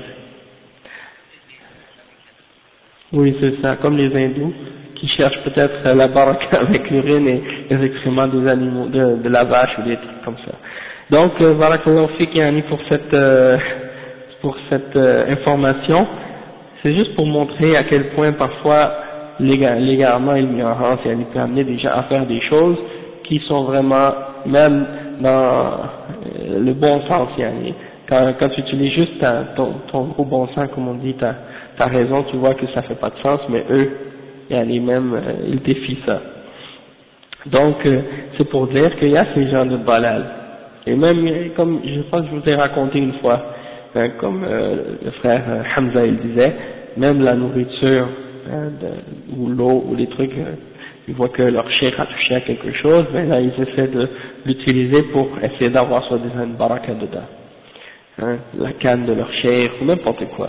[SPEAKER 1] Oui, c'est ça, comme les hindous, qui cherchent peut-être la baraka avec l'urine et les excréments des animaux, de la vache ou des trucs comme ça. Donc, barakallahu fik yani pour cette information. C'est juste pour montrer à quel point parfois l'égarement et l'ignorance peut amener des gens à faire des choses qui sont vraiment même dans le bon sens. Quand tu utilises juste ton gros bon sens, comme on dit, t'as raison, tu vois que ça fait pas de sens, mais eux, même, ils défient ça. Donc, c'est pour dire qu'il y a ces gens de balal. Et même, comme je pense que je vous ai raconté une fois, comme le frère Hamza il disait, même la nourriture ou l'eau ou les trucs, ils voient que leur cheikh a touché à quelque chose, ben là ils essaient de l'utiliser pour essayer d'avoir soi-disant une baraka dedans, la canne de leur cheikh ou n'importe quoi.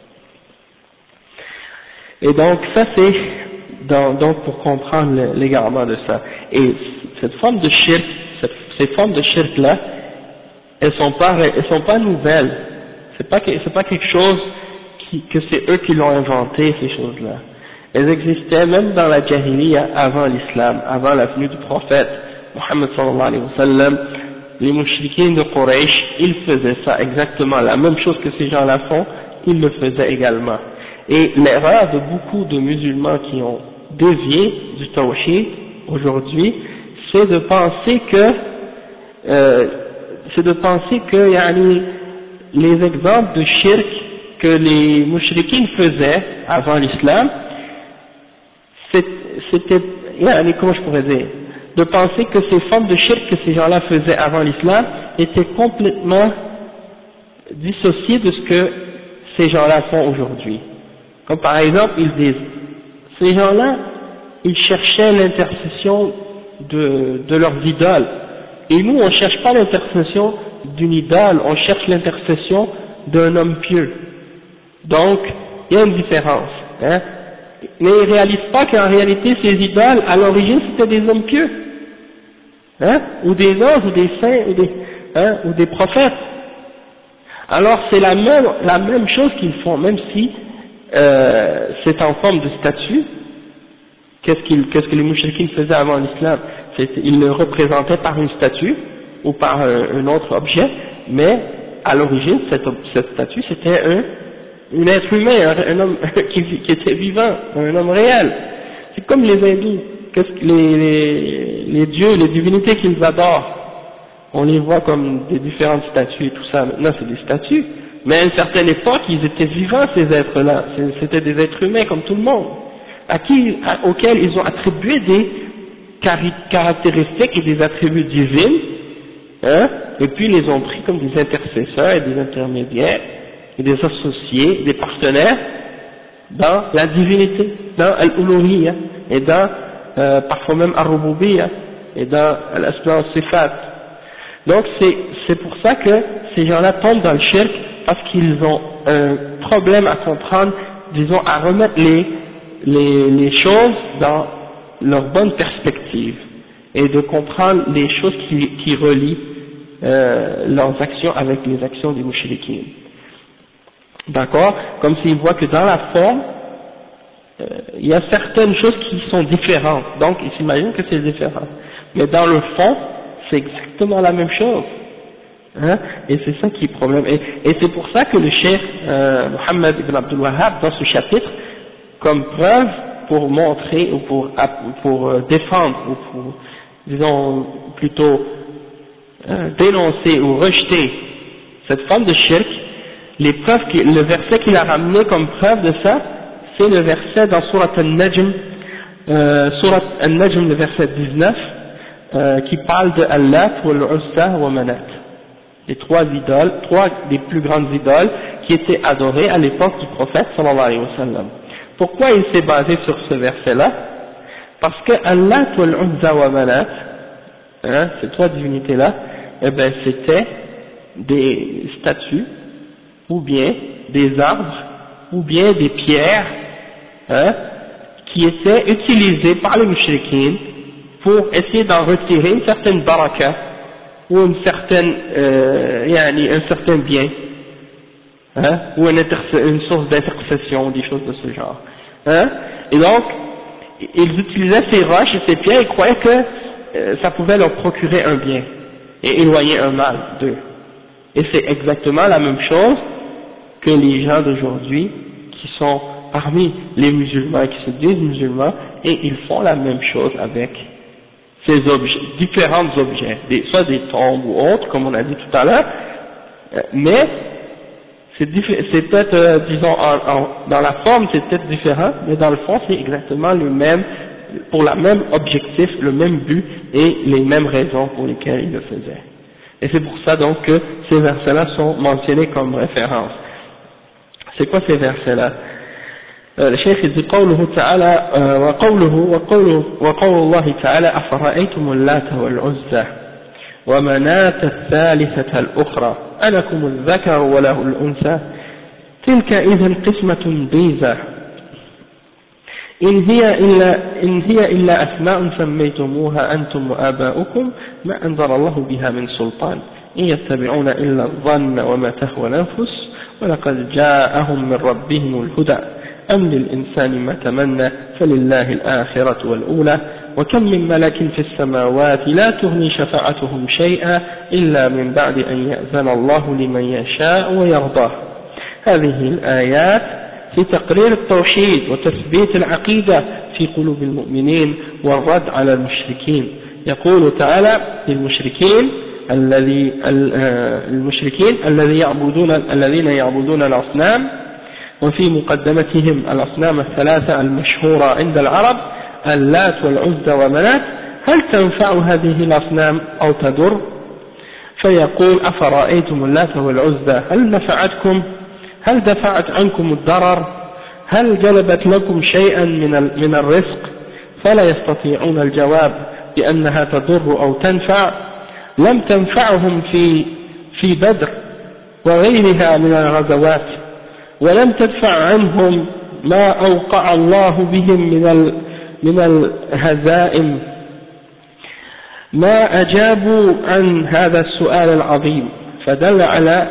[SPEAKER 1] Et donc ça c'est donc pour comprendre l'égarement de ça. Et cette forme de shirk, ces formes de shirk là, elles sont pas nouvelles. C'est pas quelque chose que c'est eux qui l'ont inventé, ces choses-là. Elles existaient même dans la Jahiliya avant l'islam, avant la venue du prophète Muhammad sallallahu alayhi wa sallam. Les mouchriquins de Quraysh, ils faisaient ça exactement, la même chose que ces gens-là font, ils le faisaient également. Et l'erreur de beaucoup de musulmans qui ont dévié du tawhid aujourd'hui, c'est de penser que les exemples de shirk que les mouchriquins faisaient avant l'islam, c'était, comment je pourrais dire, de penser que ces formes de shirk que ces gens-là faisaient avant l'islam étaient complètement dissociées de ce que ces gens-là font aujourd'hui. Comme par exemple, ils disent, ces gens-là, ils cherchaient l'intercession de leurs idoles. Et nous, on ne cherche pas l'intercession d'une idole, on cherche l'intercession d'un homme pieux. Donc, il y a une différence. Mais ils ne réalisent pas qu'en réalité, ces idoles, à l'origine, c'était des hommes pieux. Ou des anges, ou des saints, ou des prophètes. Alors, c'est la même chose qu'ils font, même si c'est en forme de statue. Qu'est-ce que les mouchriquins faisaient avant l'islam? Ils le représentaient par une statue ou par un autre objet, mais à l'origine, cette statue, c'était un être humain, un homme qui était vivant, un homme réel. C'est comme les hindous, les dieux, les divinités qu'ils adorent, on les voit comme des différentes statues et tout ça. Maintenant, c'est des statues, mais à une certaine époque, ils étaient vivants, ces êtres-là, c'était des êtres humains comme tout le monde, auxquels ils ont attribué des caractéristiques et des attributs divins, et puis ils les ont pris comme des intercesseurs et des intermédiaires, et des associés, des partenaires dans la divinité. dans al-uluhiyya et dans parfois même al-rububiyya et dans al-asma al-sifat. Donc c'est pour ça que ces gens-là tombent dans le shirk, parce qu'ils ont un problème à comprendre, disons, à remettre les choses dans leur bonne perspective et de comprendre les choses qui relient leurs actions avec les actions des mouchriquins. D'accord? Comme s'ils voient que dans la forme, il y a certaines choses qui sont différentes, donc ils s'imaginent que c'est différent. Mais dans le fond, c'est exactement la même chose. Hein? Et c'est ça qui est le problème. Et c'est pour ça que le cheikh Mohammed ibn Abdul Wahhab, dans ce chapitre, comme preuve pour montrer ou pour défendre ou pour, disons, plutôt dénoncer ou rejeter cette forme de shirk, le verset qu'il a ramené comme preuve de ça, c'est le verset dans Surat Al-Najm, le verset 19, qui parle de Allah, wal-Uzza wa Manat, les trois des plus grandes idoles qui étaient adorées à l'époque du prophète sallallahu alayhi wa sallam. Pourquoi il s'est basé sur ce verset-là? Parce que Allah, wal-Uzza wa Manat, ces trois divinités-là, eh ben c'était des statues, ou bien des arbres, ou bien des pierres, qui étaient utilisées par les mouchriquins pour essayer d'en retirer une certaine baraka, ou un certain bien, ou une source d'intercession, des choses de ce genre. Et donc, ils utilisaient ces roches et ces pierres et croyaient que ça pouvait leur procurer un bien et éloigner un mal d'eux. Et c'est exactement la même chose que les gens d'aujourd'hui qui sont parmi les musulmans, qui se disent musulmans, et ils font la même chose avec ces objets, différents objets, soit des tombes ou autres, comme on a dit tout à l'heure, mais c'est peut-être, disons, dans la forme c'est peut-être différent, mais dans le fond c'est exactement le même, pour le même objectif, le même but et les mêmes raisons pour lesquelles ils le faisaient. Et c'est pour ça donc que ces versets-là sont mentionnés comme référence. C'est quoi ces versets-là? Le cheikh dit قوله تعالى وقول الله تعالى أفرأيتم اللات والعزى ومناة الثالثة الأخرى ألكم الذكر وله الأنثى تلك إذا قسمة ضيزى إن هي إلا أسماء سميتموها أنتم وآباؤكم ما أنزل الله بها من سلطان إن يتبعون إلا الظن وما تهوى الأنفس ولقد جاءهم من ربهم الهدى أم للإنسان ما تمنى فلله الآخرة والأولى وكم من ملك في السماوات لا تغني شفاعتهم شيئا إلا من بعد أن يأذن الله لمن يشاء ويرضاه. هذه الآيات في تقرير التوحيد وتثبيت العقيدة في قلوب المؤمنين والرد على المشركين. يقول تعالى للمشركين الذين يعبدون الأصنام، وفي مقدمتهم الأصنام الثلاثة المشهورة عند العرب اللات والعزى ومنات، هل تنفع هذه الأصنام أو تضر؟ فيقول أفرأيتم اللات والعزى هل نفعتكم؟ هل دفعت عنكم الضرر؟ هل جلبت لكم شيئا من الرزق؟ فلا يستطيعون الجواب بأنها تضر أو تنفع. لم تنفعهم في بدر وغيرها من الغزوات، ولم تدفع عنهم ما أوقع الله بهم من الهزائم. ما أجابوا عن هذا السؤال العظيم، فدل على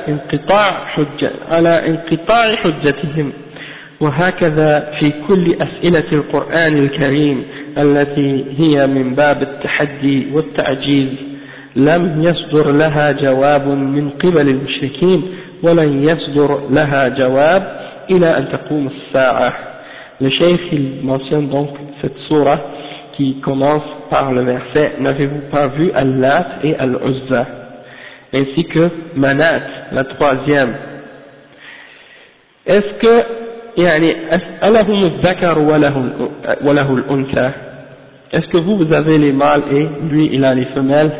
[SPEAKER 1] انقطاع حجتهم. وهكذا في كل أسئلة القرآن الكريم التي هي من باب التحدي والتعجيز لم يصدر لها جواب من قبل المشركين ولن يصدر لها جواب إلى أن تقوم الساعة. Le cheikh il mentionne donc cette sourate qui commence par le verset n'avez-vous pas vu Al-Lat et Al-Uzza, ainsi que Manat, la troisième. Est-ce que ألهم الذكر وله الأنثى, est-ce que vous avez les mâles et lui il a les femelles?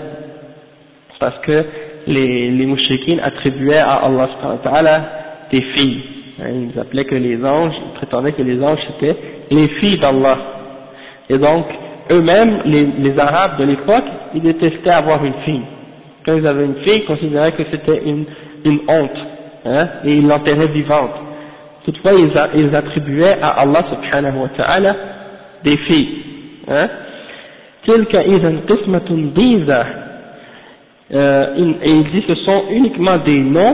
[SPEAKER 1] Parce que les mouchriquins attribuaient à Allah subhanahu wa ta'ala des filles, Ils appelaient que les anges, ils prétendaient que les anges c'était les filles d'Allah. Et donc, eux-mêmes, les Arabes de l'époque, ils détestaient avoir une fille. Quand ils avaient une fille, ils considéraient que c'était une honte, et ils l'enterraient vivante. Toutefois, ils attribuaient à Allah subhanahu wa ta'ala des filles. Tilka idhan qismatun diza. Et il dit que ce sont uniquement des noms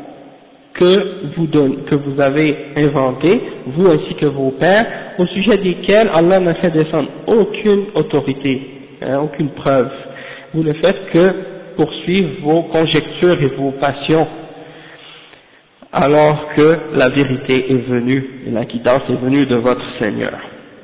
[SPEAKER 1] que vous avez inventés, vous ainsi que vos pères, au sujet desquels Allah n'a fait descendre aucune autorité, aucune preuve. Vous ne faites que poursuivre vos conjectures et vos passions, alors que la vérité est venue, et la guidance est venue de votre Seigneur.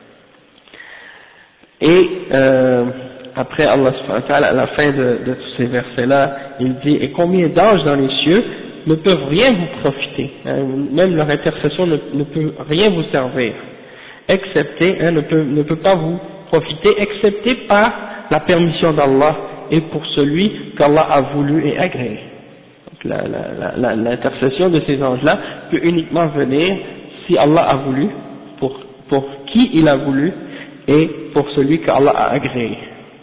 [SPEAKER 1] Et après Allah subhanahu wa ta'ala, à la fin de tous ces versets-là, il dit, et combien d'anges dans les cieux ne peuvent rien vous profiter, même leur intercession ne peut rien vous servir, excepté, ne peut pas vous profiter, excepté par la permission d'Allah et pour celui qu'Allah a voulu et agréé. Donc l'intercession de ces anges-là peut uniquement venir si Allah a voulu, pour qui il a voulu et pour celui qu'Allah a agréé.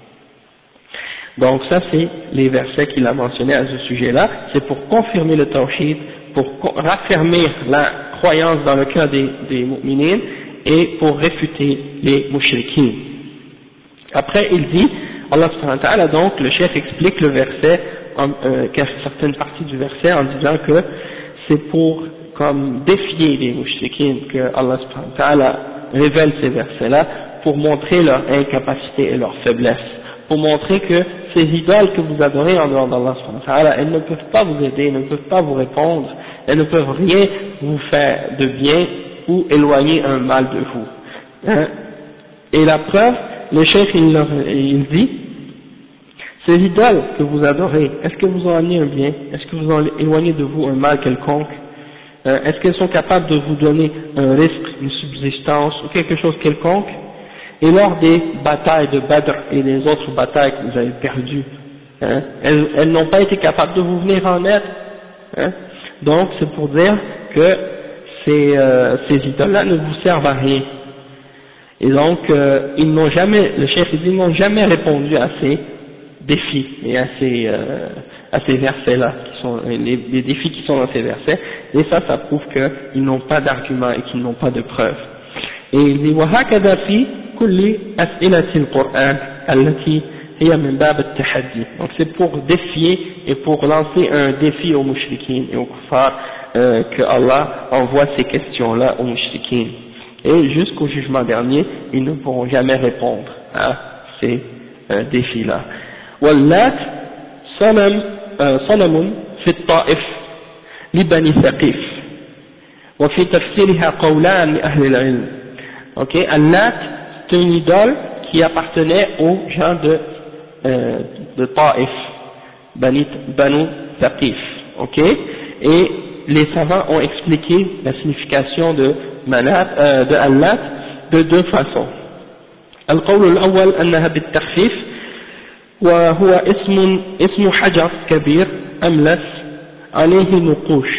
[SPEAKER 1] Donc ça c'est les versets qu'il a mentionnés à ce sujet-là, c'est pour confirmer le tawhid, pour raffermir la croyance dans le cœur des mu'minines et pour réfuter les mushrikines. Après il dit, Allah subhanahu wa ta'ala, donc le chef explique le verset, certaines parties du verset en disant que c'est pour comme défier les mushrikines que Allah subhanahu wa ta'ala révèle ces versets-là, pour montrer leur incapacité et leur faiblesse, pour montrer que ces idoles que vous adorez en dehors d'Allah subhanahu wa ta'ala, elles ne peuvent pas vous aider, elles ne peuvent pas vous répondre, elles ne peuvent rien vous faire de bien ou éloigner un mal de vous. Et la preuve, le chef il dit, ces idoles que vous adorez, est-ce que vous ont amené un bien? Est-ce que vous ont éloigné de vous un mal quelconque? Est-ce qu'elles sont capables de vous donner un risque, une subsistance ou quelque chose quelconque? Et lors des batailles de Badr et des autres batailles que vous avez perdues, elles n'ont pas été capables de vous venir en aide. Donc c'est pour dire que ces idoles-là ne vous servent à rien. Et donc ils n'ont jamais, le chef dit, ils n'ont jamais répondu à ces défis et à ces versets-là, qui sont les défis qui sont dans ces versets. Et ça prouve qu'ils n'ont pas d'argument et qu'ils n'ont pas de preuves. Et il dit وهكذا في كل أسئلة القرآن التي هي من باب التحدي. Donc c'est pour défier et pour lancer un défi aux mushrikin et aux kuffars que Allah envoie ces questions-là aux mushrikin. Et jusqu'au jugement dernier, ils ne pourront jamais répondre à ces défis-là. واللات صنم في الطائف لبني ثقيف وفي تفسيرها قولان لأهل العلم. Ok, Allat, c'est une idole qui appartenait aux gens de Taif, Banu Thaqif, ok, et les savants ont expliqué la signification de Allat de deux façons. القول الأول أنها بالتخفيف وهو اسم حجر كبير أملس عليه نقوش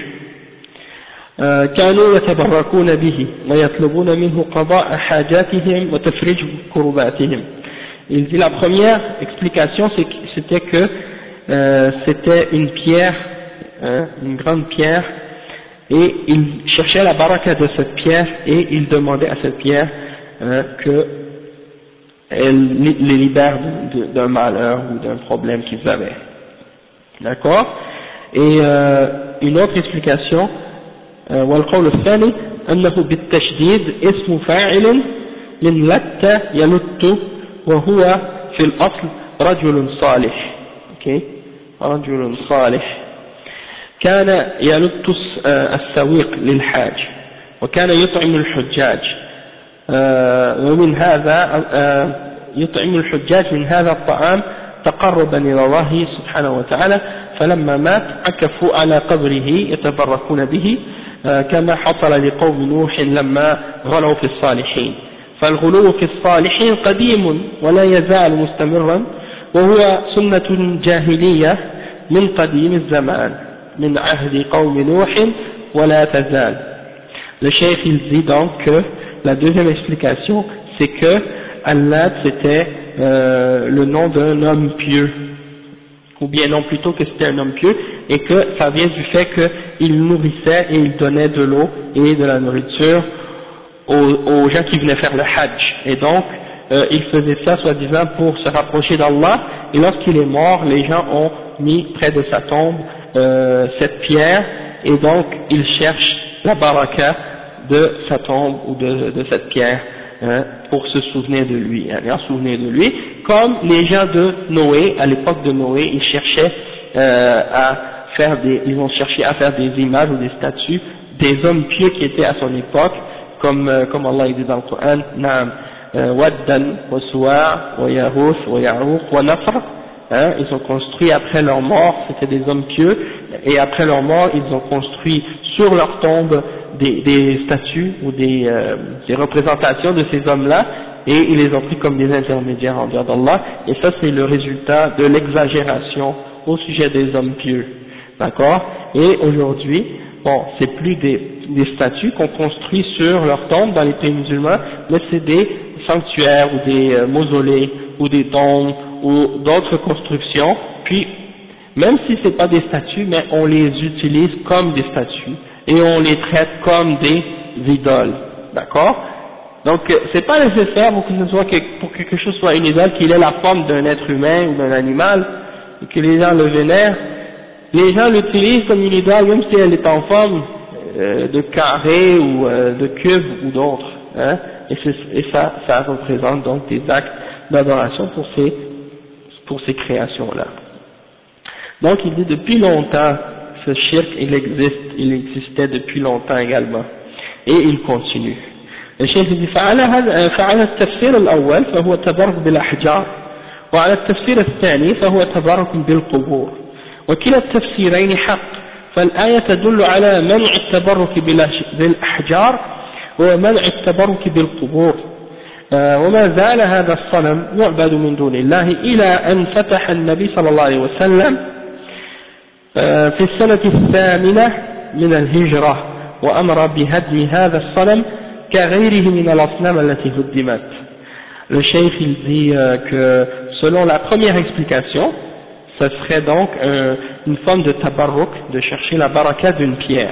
[SPEAKER 1] كانوا يتبركون به ويطلبون منه قضاء حاجاتهم وتفريج كرباتهم. Il dit la première explication c'était que c'était une pierre, une grande pierre, et il cherchait la baraka de cette pierre et il demandait à cette pierre que elle les libère d'un malheur ou d'un problème qu'ils avaient. D'accord? Et une autre explication, والقول الثاني أنه بالتشديد اسم فاعل من لت يلت وهو في الأصل رجل صالح. okay. رجل صالح كان يلت السويق للحاج وكان يطعم الحجاج ومن هذا يطعم الحجاج من هذا الطعام تقربا إلى الله سبحانه وتعالى فلما مات عكفوا على قبره يتبركون به كما حصل لقوم نوح لما غلوا في الصالحين. فالغلو في الصالحين قديم ولا يزال مستمرا وهو سنة جاهلية من قديم الزمان من عهد قوم نوح ولا تزال. Le cheikh il dit donc que la deuxième explication, c'est que Allat c'était le nom d'un homme pieux, ou bien non plutôt que c'était un homme pieux, et que ça vient du fait qu'il nourrissait et il donnait de l'eau et de la nourriture aux gens qui venaient faire le hajj, et donc il faisait ça soi-disant pour se rapprocher d'Allah, et lorsqu'il est mort, les gens ont mis près de sa tombe cette pierre, et donc ils cherchent la baraka de sa tombe ou de cette pierre pour se souvenir de lui, en souvenir de lui, comme les gens de Noé, à l'époque de Noé, ils cherchaient ils ont cherché à faire des images ou des statues des hommes pieux qui étaient à son époque, comme Allah dit dans le Coran, Naam, Waddan, wa Suwa, wa Yahus, wa Ya'uq, wa Nasr, ils ont construit après leur mort, c'était des hommes pieux, et après leur mort, ils ont construit sur leur tombe des statues ou des représentations de ces hommes-là, et ils les ont pris comme des intermédiaires en dehors d'Allah, et ça c'est le résultat de l'exagération au sujet des hommes pieux, d'accord? Et aujourd'hui, bon, c'est plus des statues qu'on construit sur leur tombe dans les pays musulmans, mais c'est des sanctuaires ou des mausolées ou des tombes ou d'autres constructions, puis même si c'est pas des statues, mais on les utilise comme des statues et on les traite comme des idoles, d'accord? Donc c'est pas nécessaire pour que quelque chose soit une idole qu'il ait la forme d'un être humain ou d'un animal et que les gens le vénèrent. Les gens l'utilisent comme une idole même si elle est en forme de carré ou de cube ou d'autres, hein, et ça représente donc des actes d'adoration pour ces créations-là. Donc il dit depuis longtemps, ce shirk il existait depuis longtemps également, et il continue. Le shirk dit فعلى التفسير الأول فهو تبرك بالأحجار وعلى التفسير الثاني فهو تبرك بالقبور وكلا التفسيرين حق فالآية تدل على منع التبرك بالأحجار ومنع التبرك بالقبور وما زال هذا الصنم يعبد من دون الله إلى أن فتح النبي صلى الله عليه وسلم في السنة الثامنة من الهجرة وأمر بهدم هذا الصنم كغيره من الأصنام التي هدمت. Le cheikh il dit que selon la première explication, ça serait donc une forme de tabarruk, de chercher la baraka d'une pierre.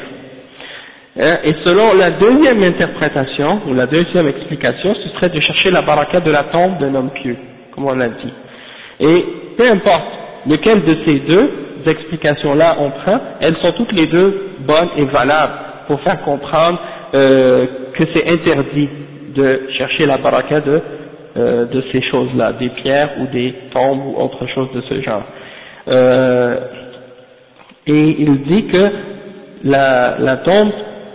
[SPEAKER 1] Et selon la deuxième interprétation, ou la deuxième explication, ce serait de chercher la baraka de la tombe d'un homme pieux, comme on l'a dit. Et peu importe lequel de ces deux explications-là on prend, elles sont toutes les deux bonnes et valables pour faire comprendre que c'est interdit de chercher la baraka de ces choses-là, des pierres ou des tombes ou autre chose de ce genre. Et il dit que la tombe,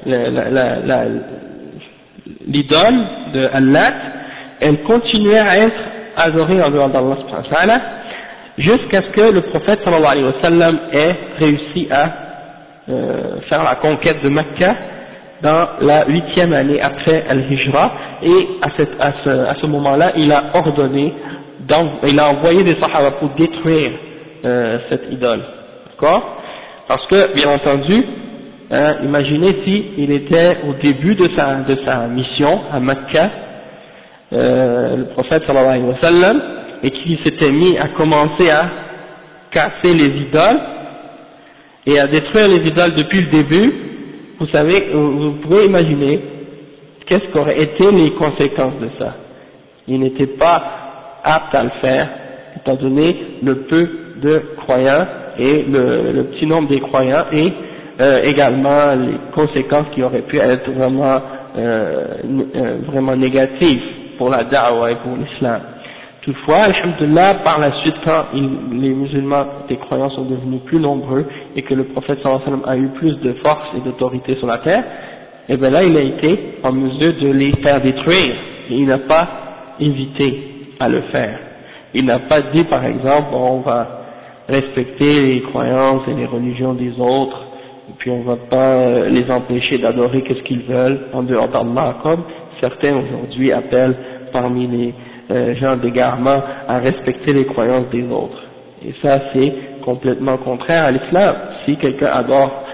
[SPEAKER 1] l'idole de Allah, elle continuait à être adorée en dehors d'Allah subhanahu wa ta'ala jusqu'à ce que le prophète sallallahu alayhi wa sallam ait réussi à faire la conquête de Mecca dans la 8e année après Al-Hijra, et à ce moment-là il a ordonné, il a envoyé des sahaba pour détruire cette idole, d'accord? Parce que bien entendu, imaginez si il était au début de sa mission à Mecca, le prophète sallallahu alayhi wa sallam, et qu'il s'était mis à commencer à casser les idoles et à détruire les idoles depuis le début. Vous savez, vous pouvez imaginer qu'est-ce qu'auraient été les conséquences de ça. Il n'était pas apte à le faire, étant donné le peu de croyants et le petit nombre des croyants, et également les conséquences qui auraient pu être vraiment négatives pour la da'wa et pour l'islam. Toutefois, alhamdulillah, par la suite, quand les musulmans, les croyants sont devenus plus nombreux et que le prophète sallallahu alayhi wa sallam a eu plus de force et d'autorité sur la terre, et bien là il a été en mesure de les faire détruire, et il n'a pas hésité à le faire. Il n'a pas dit par exemple on va respecter les croyances et les religions des autres, et puis on va pas les empêcher d'adorer qu'est-ce qu'ils veulent en dehors d'Allah, comme certains aujourd'hui appellent parmi les gens d'égarement à respecter les croyances des autres. Et ça c'est complètement contraire à l'islam. Si quelqu'un adore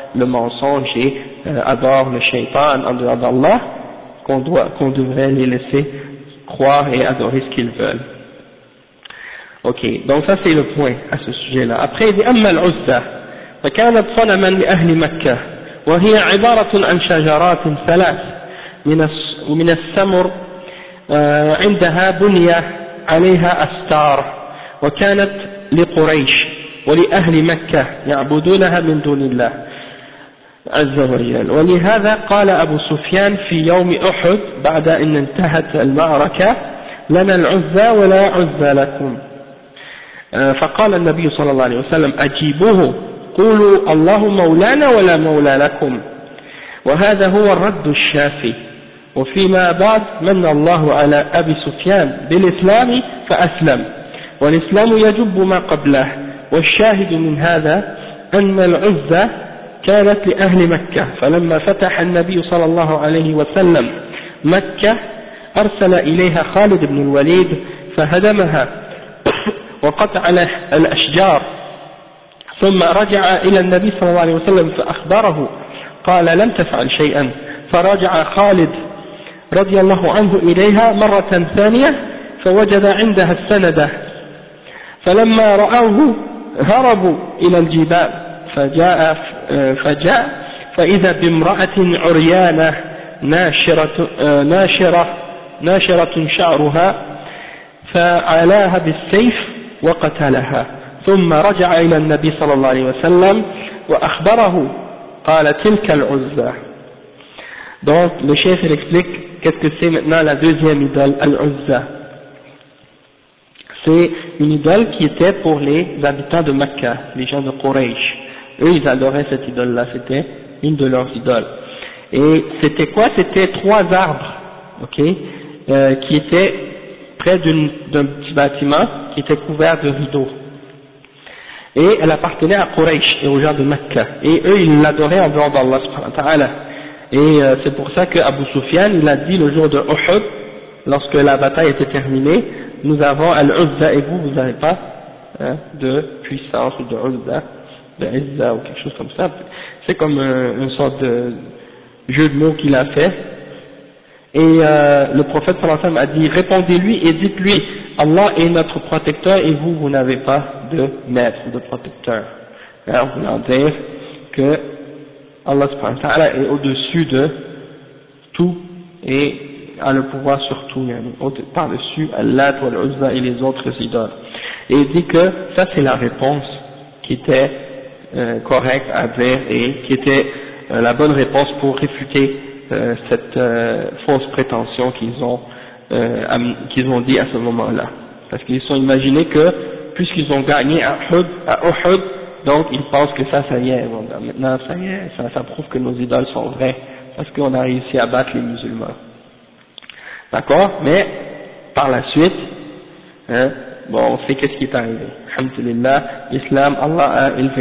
[SPEAKER 1] le mensonge et adorent le shaitan en dehors d'Allah, qu'on devrait les laisser croire et adorer ce qu'ils veulent. Ok, donc ça c'est le point à ce sujet-là. Après il dit أما العزة فكانت صنما لأهل مكة وهي عبارة عن شجرات ثلاث من السمر عندها بنية عليها أستار وكانت لقريش ولأهل مكة يعبدونها من دون الله عز وجل. ولهذا قال أبو سفيان في يوم أحد بعد أن انتهت المعركة لنا العزى ولا عزى لكم. فقال النبي صلى الله عليه وسلم أجيبوه قولوا الله مولانا ولا مولى لكم. وهذا هو الرد الشافي. وفيما بعد من الله على أبي سفيان بالإسلام فأسلم والإسلام يجب ما قبله. والشاهد من هذا أن العزة كانت لأهل مكة فلما فتح النبي صلى الله عليه وسلم مكة أرسل إليها خالد بن الوليد فهدمها وقطع الأشجار ثم رجع إلى النبي صلى الله عليه وسلم فأخبره قال لم تفعل شيئا فرجع خالد رضي الله عنه إليها مرة ثانية فوجد عندها السندة فلما رأوه هربوا إلى الجبال فجاء فإذا بامرأة عريانة ناشرة شعرها فعلاها بالسيف وقتلها ثم رجع إلى النبي صلى الله عليه وسلم وأخبره قال تلك العزة. Donc le chef il explique qu'est-ce que c'est maintenant la deuxième idole, Al-Uzza. C'est une idole qui était pour les habitants de Mecca, les gens de Quraysh. Eux ils adoraient cette idole-là, c'était une de leurs idoles. Et c'était quoi? C'était 3 arbres, ok, qui étaient près d'un petit bâtiment qui était couvert de rideaux. Et elle appartenait à Quraysh et aux gens de Mecca. Et eux ils l'adoraient en dehors d'Allah subhanahu wa ta'ala. Et c'est pour ça que Abu Sufyan il a dit le jour de Uhud, lorsque la bataille était terminée, nous avons Al-Uzza et vous n'avez pas de puissance ou de Uzza, de Izza ou quelque chose comme ça. C'est comme une sorte de jeu de mots qu'il a fait. Et le prophète sallallahu alayhi wa sallam a dit répondez-lui et dites-lui Allah est notre protecteur et vous, vous n'avez pas de maître, de protecteur. Alors voulant dire que Allah subhanahu wa ta'ala est au-dessus de tout et a le pouvoir sur tout, par-dessus Allah, Al-Uzza et les autres idoles. Et il dit que ça c'est la réponse qui était correcte à dire et qui était la bonne réponse pour réfuter cette fausse prétention qu'ils ont dit à ce moment-là. Parce qu'ils se sont imaginés que puisqu'ils ont gagné à Uhud, donc ils pensent que ça y est, bon, maintenant ça y est, ça prouve que nos idoles sont vraies, parce qu'on a réussi à battre les musulmans. D'accord? Mais par la suite, bon, on sait qu'est-ce qui est arrivé. Alhamdulillah, l'islam, Allah a élevé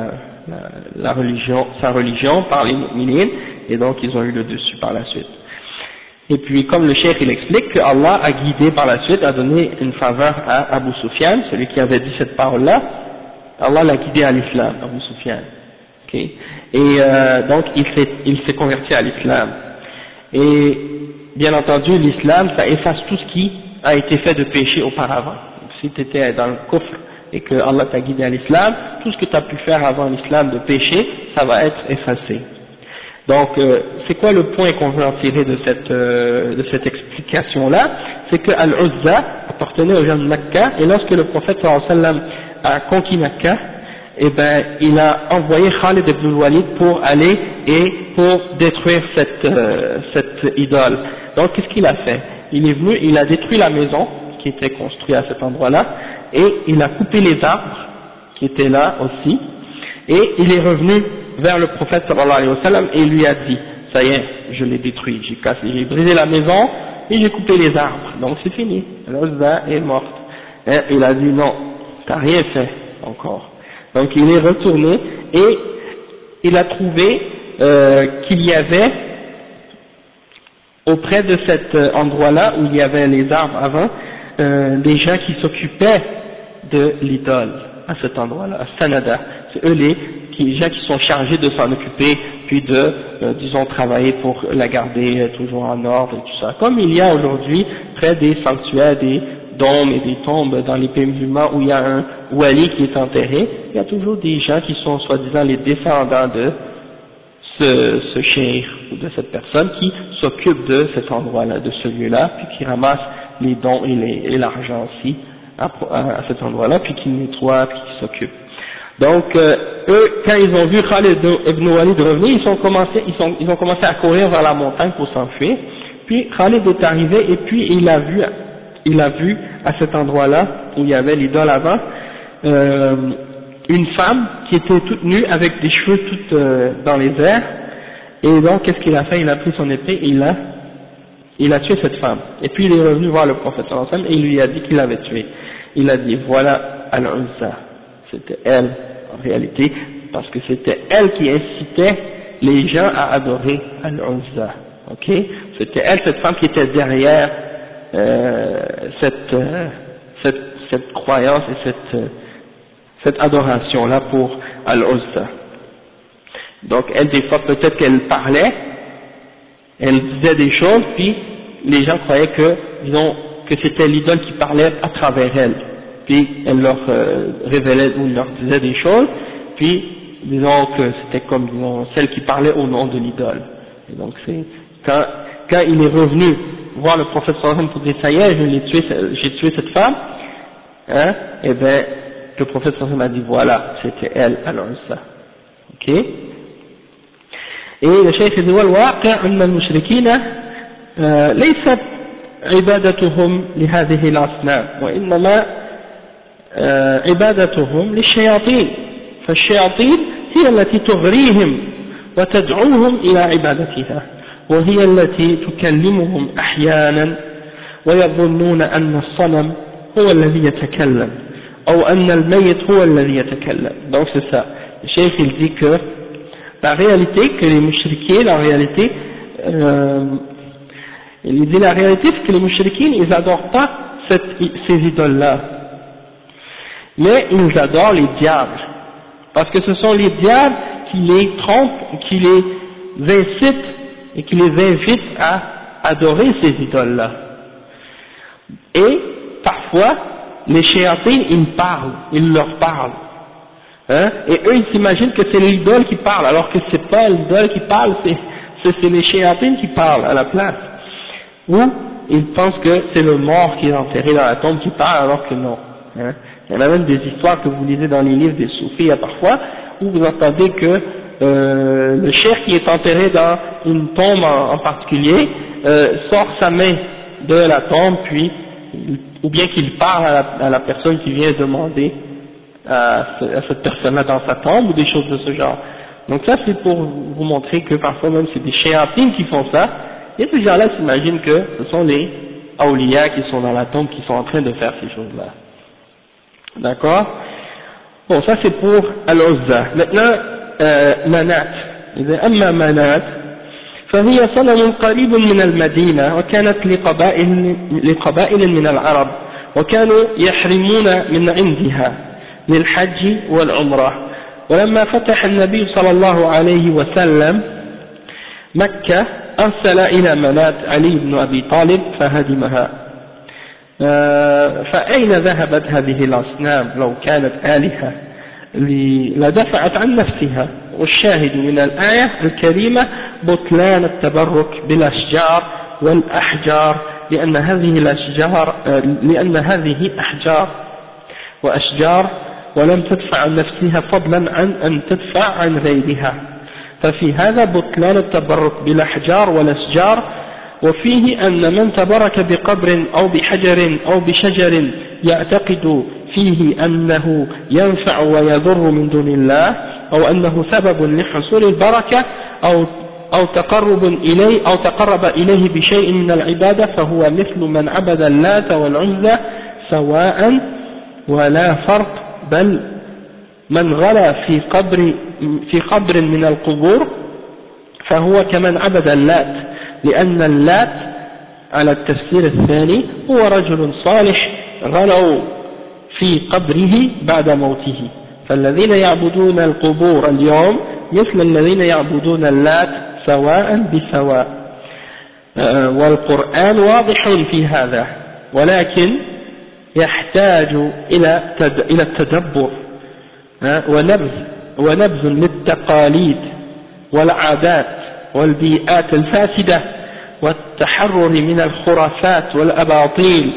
[SPEAKER 1] la religion, sa religion par les mu'minines, et donc ils ont eu le dessus par la suite. Et puis comme le cheikh il explique que Allah a guidé par la suite, a donné une faveur à Abu Sufyan, celui qui avait dit cette parole-là, Allah l'a guidé à l'islam, Abu Sufyan. Okay. Et donc il s'est converti à l'islam. Et bien entendu l'islam ça efface tout ce qui a été fait de péché auparavant. Donc, si tu étais dans le kufr et que Allah t'a guidé à l'islam, tout ce que tu as pu faire avant l'islam de péché, ça va être effacé. Donc c'est quoi le point qu'on veut en tirer de cette explication-là? C'est que Al-Uzza appartenait aux gens de Mecca, et lorsque le prophète sallallahu alayhi wa sallam a conquis Mecca, eh ben il a envoyé Khalid ibn al-Walid pour aller et pour détruire cette idole. Donc qu'est-ce qu'il a fait? Il est venu, il a détruit la maison qui était construite à cet endroit-là, et il a coupé les arbres qui étaient là aussi, et il est revenu vers le prophète sallallahu alayhi wa sallam et il lui a dit ça y est, je l'ai détruit, j'ai brisé la maison et j'ai coupé les arbres, donc c'est fini, l'Uzza est morte. Et il a dit non, t'as rien fait encore. Donc il est retourné et il a trouvé qu'il y avait auprès de cet endroit-là où il y avait les arbres avant des gens qui s'occupaient de l'idole à cet endroit-là, à Sanada. C'est eux des gens qui sont chargés de s'en occuper, puis de, disons, travailler pour la garder toujours en ordre et tout ça. Comme il y a aujourd'hui, près des sanctuaires, des dômes et des tombes dans les pays musulmans où il y a un wali qui est enterré, il y a toujours des gens qui sont soi-disant les descendants de ce cheikh ou de cette personne qui s'occupe de cet endroit-là, de ce lieu-là, puis qui ramasse les dons et l'argent aussi à cet endroit-là, puis qui nettoie, puis qui s'occupe. Donc eux, quand ils ont vu Khalid ibn Walid revenir, ils ont commencé à courir vers la montagne pour s'enfuir. Puis Khalid est arrivé et puis il a vu à cet endroit-là où il y avait l'idole avant une femme qui était toute nue avec des cheveux tout dans les airs. Et donc qu'est-ce qu'il a fait? Il a pris son épée et il a tué cette femme. Et puis il est revenu voir le prophète sallallahu alayhi wa sallam et il lui a dit qu'il l'avait tué. Il a dit voilà Al-Uzza. C'était elle en réalité, parce que c'était elle qui incitait les gens à adorer Al-Uzza. Ok? C'était elle, cette femme qui était derrière cette croyance et cette adoration-là pour Al-Uzza. Donc elle, des fois, peut-être qu'elle parlait, elle disait des choses, puis les gens croyaient que, disons, que c'était l'idole qui parlait à travers elle. Puis elle leur révélait ou leur disait des choses, puis disons que c'était comme, disons, celle qui parlait au nom de l'idole. Et donc c'est, quand il est revenu voir le prophète sallallahu alayhi wa sallam pour dire ça y est, j'ai tué cette femme, hein, et ben le prophète sallallahu alayhi wa sallam a dit voilà, c'était elle, alors ça. Ok? Et le cheikh dit والواقع أن المشركين ليست عبادتهم لهذه الأصنام وإنما عبادتهم للشياطين فالشياطين هي التي تغريهم وتدعوهم إلى عبادتها وهي التي تكلمهم أحيانا ويظنون أن الصنم هو الذي يتكلم أو أن الميت هو الذي يتكلم. Donc c'est ça. Le cheikh il dit que la réalité, que les mouchriquins, la réalité, il dit la réalité c'est que les mouchriquins ils n'adorent pas ces idoles-là, mais ils adorent les diables, parce que ce sont les diables qui les trompent, qui les incitent et qui les invitent à adorer ces idoles-là. Et parfois, les shéyatines, ils leur parlent. Hein? Et eux, ils s'imaginent que c'est l'idole qui parle, alors que c'est pas l'idole qui parle, c'est les shéyatines qui parlent à la place. Ou ils pensent que c'est le mort qui est enterré dans la tombe qui parle, alors que non. Hein? Il y en a même des histoires que vous lisez dans les livres des soufis, parfois, où vous entendez que le cheikh qui est enterré dans une tombe en particulier sort sa main de la tombe, puis ou bien qu'il parle à la personne qui vient demander à cette personne-là dans sa tombe, ou des choses de ce genre. Donc ça c'est pour vous montrer que parfois même c'est des shéyatines qui font ça, et ces gens-là s'imaginent que ce sont les awliya qui sont dans la tombe qui sont en train de faire ces choses-là. D'accord? Bon, ça c'est pour Al-Uzza. Maintenant, Manat. إذا أما منات فهي صنم قريب من المدينة وكانت لقبائل من العرب وكانوا يحرمون من عندها للحج والعمرة ولما فتح النبي صلى الله عليه وسلم مكة أرسل إلى منات علي بن أبي طالب فهدمها. فأين ذهبت هذه الأصنام لو كانت آلهة لدفعت عن نفسها. والشاهد من الآية الكريمة بطلان التبرك بالأشجار والأحجار لأن هذه أحجار وأشجار ولم تدفع عن نفسها فضلا عن أن تدفع عن غيرها. ففي هذا بطلان التبرك بالأحجار والأشجار وفيه أن من تبرك بقبر أو بحجر أو بشجر يعتقد فيه أنه ينفع ويضر من دون الله أو أنه سبب لحصول البركة أو تقرب إليه بشيء من العبادة فهو مثل من عبد اللات والعزى سواء ولا فرق بل من غلا في قبر من القبور فهو كمن عبد اللات لأن اللات على التفسير الثاني هو رجل صالح غلوا في قبره بعد موته فالذين يعبدون القبور اليوم مثل الذين يعبدون اللات سواء بسواء. والقرآن واضح في هذا، ولكن يحتاج إلى التدبر ونبذ للتقاليد والعادات والبيئات الفاسدة والتحرر من الخرافات والأباطيل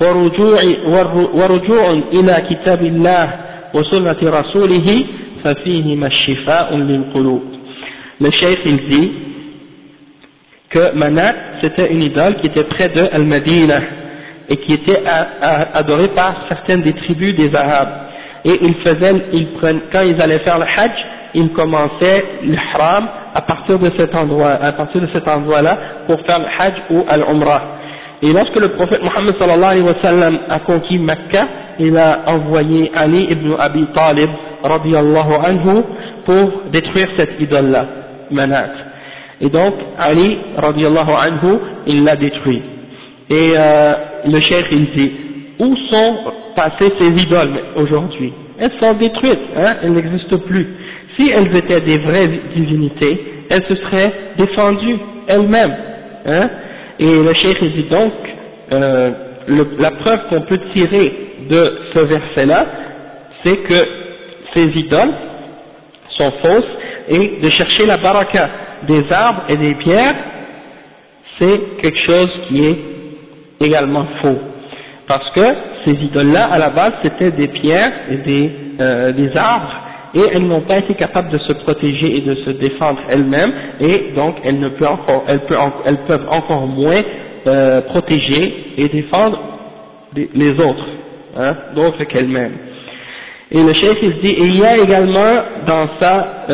[SPEAKER 1] ورجوع إلى كتاب الله وسنة رسوله ففيهما الشفاء للقلوب. Le cheikh il dit que Manat c'était une idole qui était près de Al-Madinah et qui était adorée par certaines des tribus des Arabes, et quand ils allaient faire le Hajj, ils commençaient l'ihram à partir de cet endroit-là pour faire le Hajj ou Al-Umrah. Et lorsque le prophète Mohammed sallallahu alayhi wa sallam a conquis Mecca, il a envoyé Ali ibn Abi Talib radiyallahu anhu pour détruire cette idole-là, Manat. Et donc Ali radiyallahu anhu, il l'a détruit. Et le cheikh il dit, où sont passées ces idoles aujourd'hui? Elles sont détruites, elles n'existent plus. Si elles étaient des vraies divinités, elles se seraient défendues elles-mêmes. Et le cheikh il dit donc, la preuve qu'on peut tirer de ce verset-là, c'est que ces idoles sont fausses, et de chercher la baraka des arbres et des pierres, c'est quelque chose qui est également faux. Parce que ces idoles-là, à la base, c'était des pierres et des arbres, et elles n'ont pas été capables de se protéger et de se défendre elles-mêmes, et donc elles peuvent encore moins protéger et défendre les autres, d'autres qu'elles-mêmes. Et le cheikh il dit, et il y a également dans ça,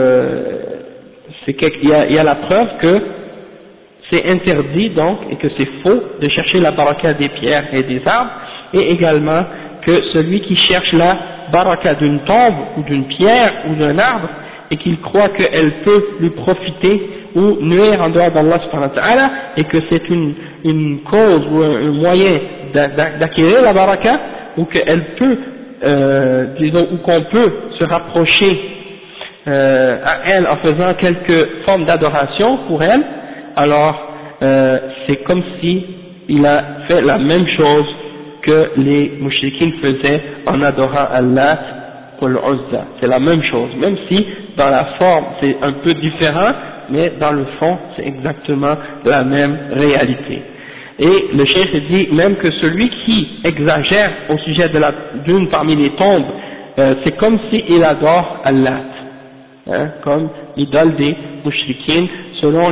[SPEAKER 1] il y a la preuve que c'est interdit donc, et que c'est faux de chercher la baraka des pierres et des arbres, et également que celui qui cherche la baraka d'une tombe ou d'une pierre ou d'un arbre et qu'il croit qu'elle peut lui profiter ou nuire en dehors d'Allah subhanahu wa ta'ala, et que c'est une cause ou un moyen d'acquérir la baraka, ou qu'elle peut disons, ou qu'on peut se rapprocher à elle en faisant quelques formes d'adoration pour elle, alors c'est comme si il a fait la même chose que les mouchriquins faisaient en adorant Allah ou l'Uzza. C'est la même chose, même si dans la forme c'est un peu différent, mais dans le fond c'est exactement la même réalité. Et le cheikh dit même que celui qui exagère au sujet d'une parmi les tombes, c'est comme s'il adore Allah, comme l'idole des mouchriquins, selon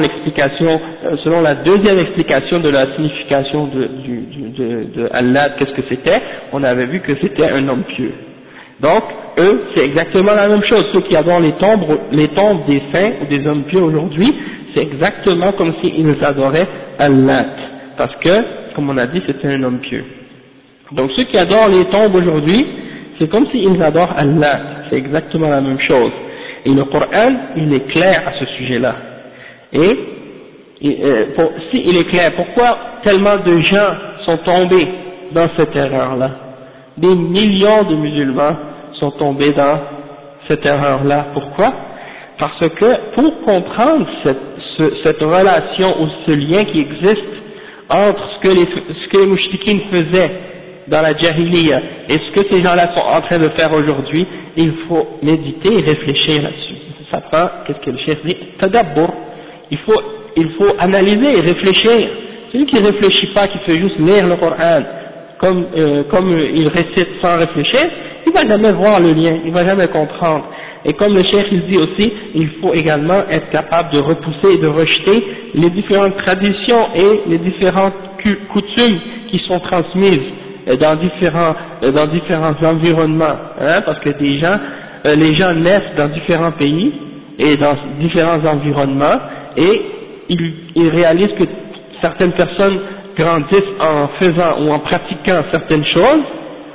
[SPEAKER 1] la deuxième explication de la signification de Allah, qu'est-ce que c'était? On avait vu que c'était un homme pieux. Donc, eux, c'est exactement la même chose. Ceux qui adorent les tombes des saints ou des hommes pieux aujourd'hui, c'est exactement comme s'ils adoraient Allah. Parce que, comme on a dit, c'était un homme pieux. Donc ceux qui adorent les tombes aujourd'hui, c'est comme s'ils adorent Allah. C'est exactement la même chose. Et le Coran, il est clair à ce sujet-là. Et s'il est clair, pourquoi tellement de gens sont tombés dans cette erreur-là? Des millions de musulmans sont tombés dans cette erreur-là. Pourquoi? Parce que pour comprendre cette relation ou ce lien qui existe entre ce que les mouchriquins faisaient dans la Jahiliya et ce que ces gens-là sont en train de faire aujourd'hui, il faut méditer et réfléchir là-dessus. Ça prend, qu'est-ce que le chef dit? Tadabbur. Il faut analyser et réfléchir. Celui qui ne réfléchit pas, qui fait juste lire le Coran, comme il récite sans réfléchir, il va jamais voir le lien, il va jamais comprendre. Et comme le cheikh il dit aussi, il faut également être capable de repousser et de rejeter les différentes traditions et les différentes coutumes qui sont transmises dans différents environnements, parce que les gens naissent dans différents pays et dans différents environnements, et ils réalisent que certaines personnes grandissent en faisant ou en pratiquant certaines choses,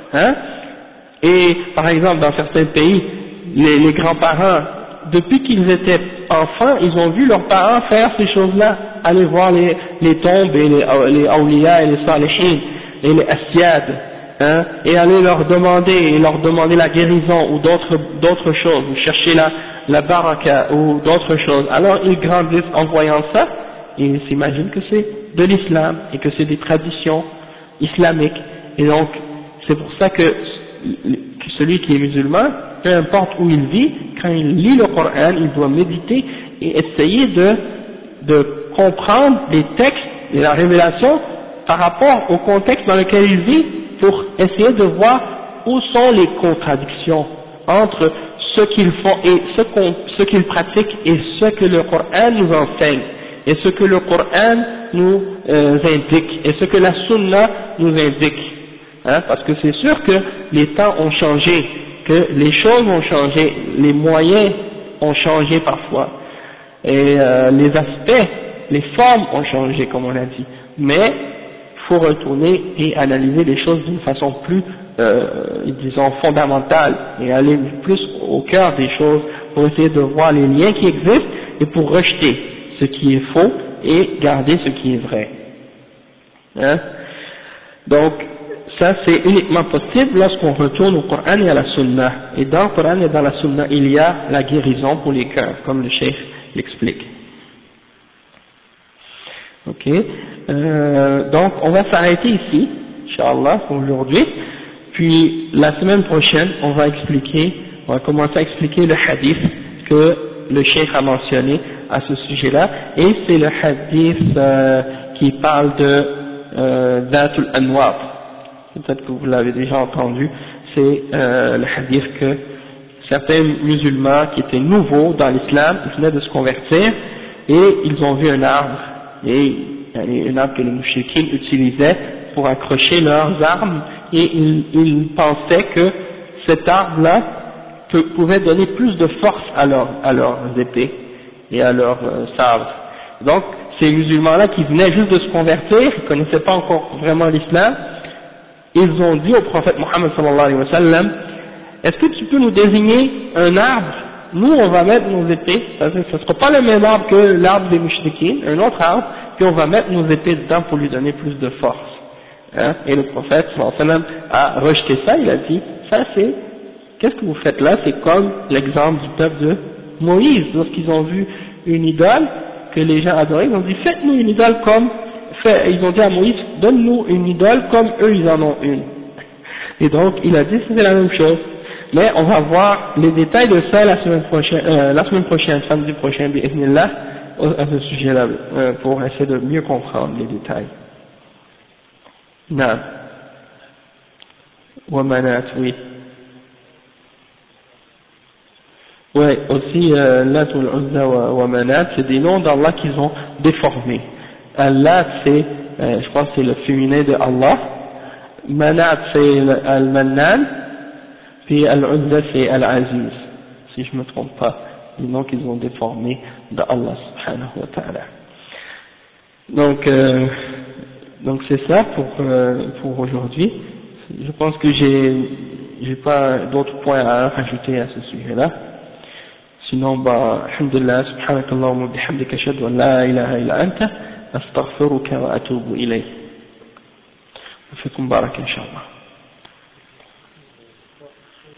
[SPEAKER 1] et par exemple dans certains pays, les grands-parents, depuis qu'ils étaient enfants, ils ont vu leurs parents faire ces choses-là, aller voir les tombes et les awliya et les salihin et les asyad, hein, et aller leur demander la guérison ou d'autres choses, ou chercher la baraka ou d'autres choses, alors ils grandissent en voyant ça, et ils s'imaginent que c'est de l'islam, et que c'est des traditions islamiques, et donc c'est pour ça que celui qui est musulman, peu importe où il vit, quand il lit le Coran, il doit méditer et essayer de comprendre les textes et la révélation par rapport au contexte dans lequel il vit, pour essayer de voir où sont les contradictions entre ce qu'ils font et ce qu'ils pratiquent et ce que le Coran nous enseigne, et ce que le Coran nous indique, et ce que la Sunna nous indique. Hein, parce que c'est sûr que les temps ont changé, que les choses ont changé, les moyens ont changé parfois, et les aspects, les formes ont changé comme on a dit, mais il faut retourner et analyser les choses d'une façon plus, disons, fondamentale, et aller plus au cœur des choses pour essayer de voir les liens qui existent et pour rejeter ce qui est faux et garder ce qui est vrai. Hein? Donc, ça c'est uniquement possible lorsqu'on retourne au Coran et à la Sunna. Et dans le Coran et dans la Sunna, il y a la guérison pour les cœurs, comme le Cheikh l'explique. Ok, donc on va s'arrêter ici, Inch'Allah, pour aujourd'hui. Puis la semaine prochaine, on va commencer à expliquer le hadith que le Cheikh a mentionné à ce sujet-là, et c'est le hadith qui parle de Dhatul Anwar. Peut-être que vous l'avez déjà entendu, c'est le hadith que certains musulmans qui étaient nouveaux dans l'islam, ils venaient de se convertir, et ils ont vu un arbre, et un arbre que les mouchriquins utilisaient pour accrocher leurs armes, et ils pensaient que cet arbre-là pouvait donner plus de force à leurs épées et à leurs sabres. Donc ces musulmans-là qui venaient juste de se convertir, ils ne connaissaient pas encore vraiment l'islam, ils ont dit au prophète Mohammed sallallahu alayhi wa sallam, est-ce que tu peux nous désigner un arbre? Nous on va mettre nos épées, ce ne sera pas le même arbre que l'arbre des mouchriquins, un autre arbre, puis on va mettre nos épées dedans pour lui donner plus de force. Hein? Et le prophète sallallahu alayhi wa sallam a rejeté ça, il a dit, ça c'est, qu'est-ce que vous faites là? C'est comme l'exemple du peuple de Moïse, lorsqu'ils ont vu une idole que les gens adoraient, ils ont dit, faites-nous une idole ils ont dit à Moïse, donne-nous une idole comme eux ils en ont une. Et donc il a dit, c'est la même chose. Mais on va voir les détails de ça la semaine prochaine, samedi prochain, bi'idhnillah, à ce sujet-là, pour essayer de mieux comprendre les détails. Naam. Wa manat, oui. Ouais, aussi, Lat ou Uzza wa Manat, c'est des noms d'Allah qu'ils ont déformés. Al-Lat, c'est, je crois que c'est le féminin de Allah. Manat, c'est Al-Mannan. Puis Al-Uzza, c'est Al-Aziz, si je ne me trompe pas. Les noms qu'ils ont déformés de Allah subhanahu wa ta'ala. Donc c'est ça pour aujourd'hui. Je pense que j'ai pas d'autres points à rajouter à ce sujet-là. Sinon, alhamdulillah, subhanakallahumma wa bihamdika ashhadu an la ilaha illa anta astaghfiruka wa atubu ilayk. Wa fikum barak inshallah.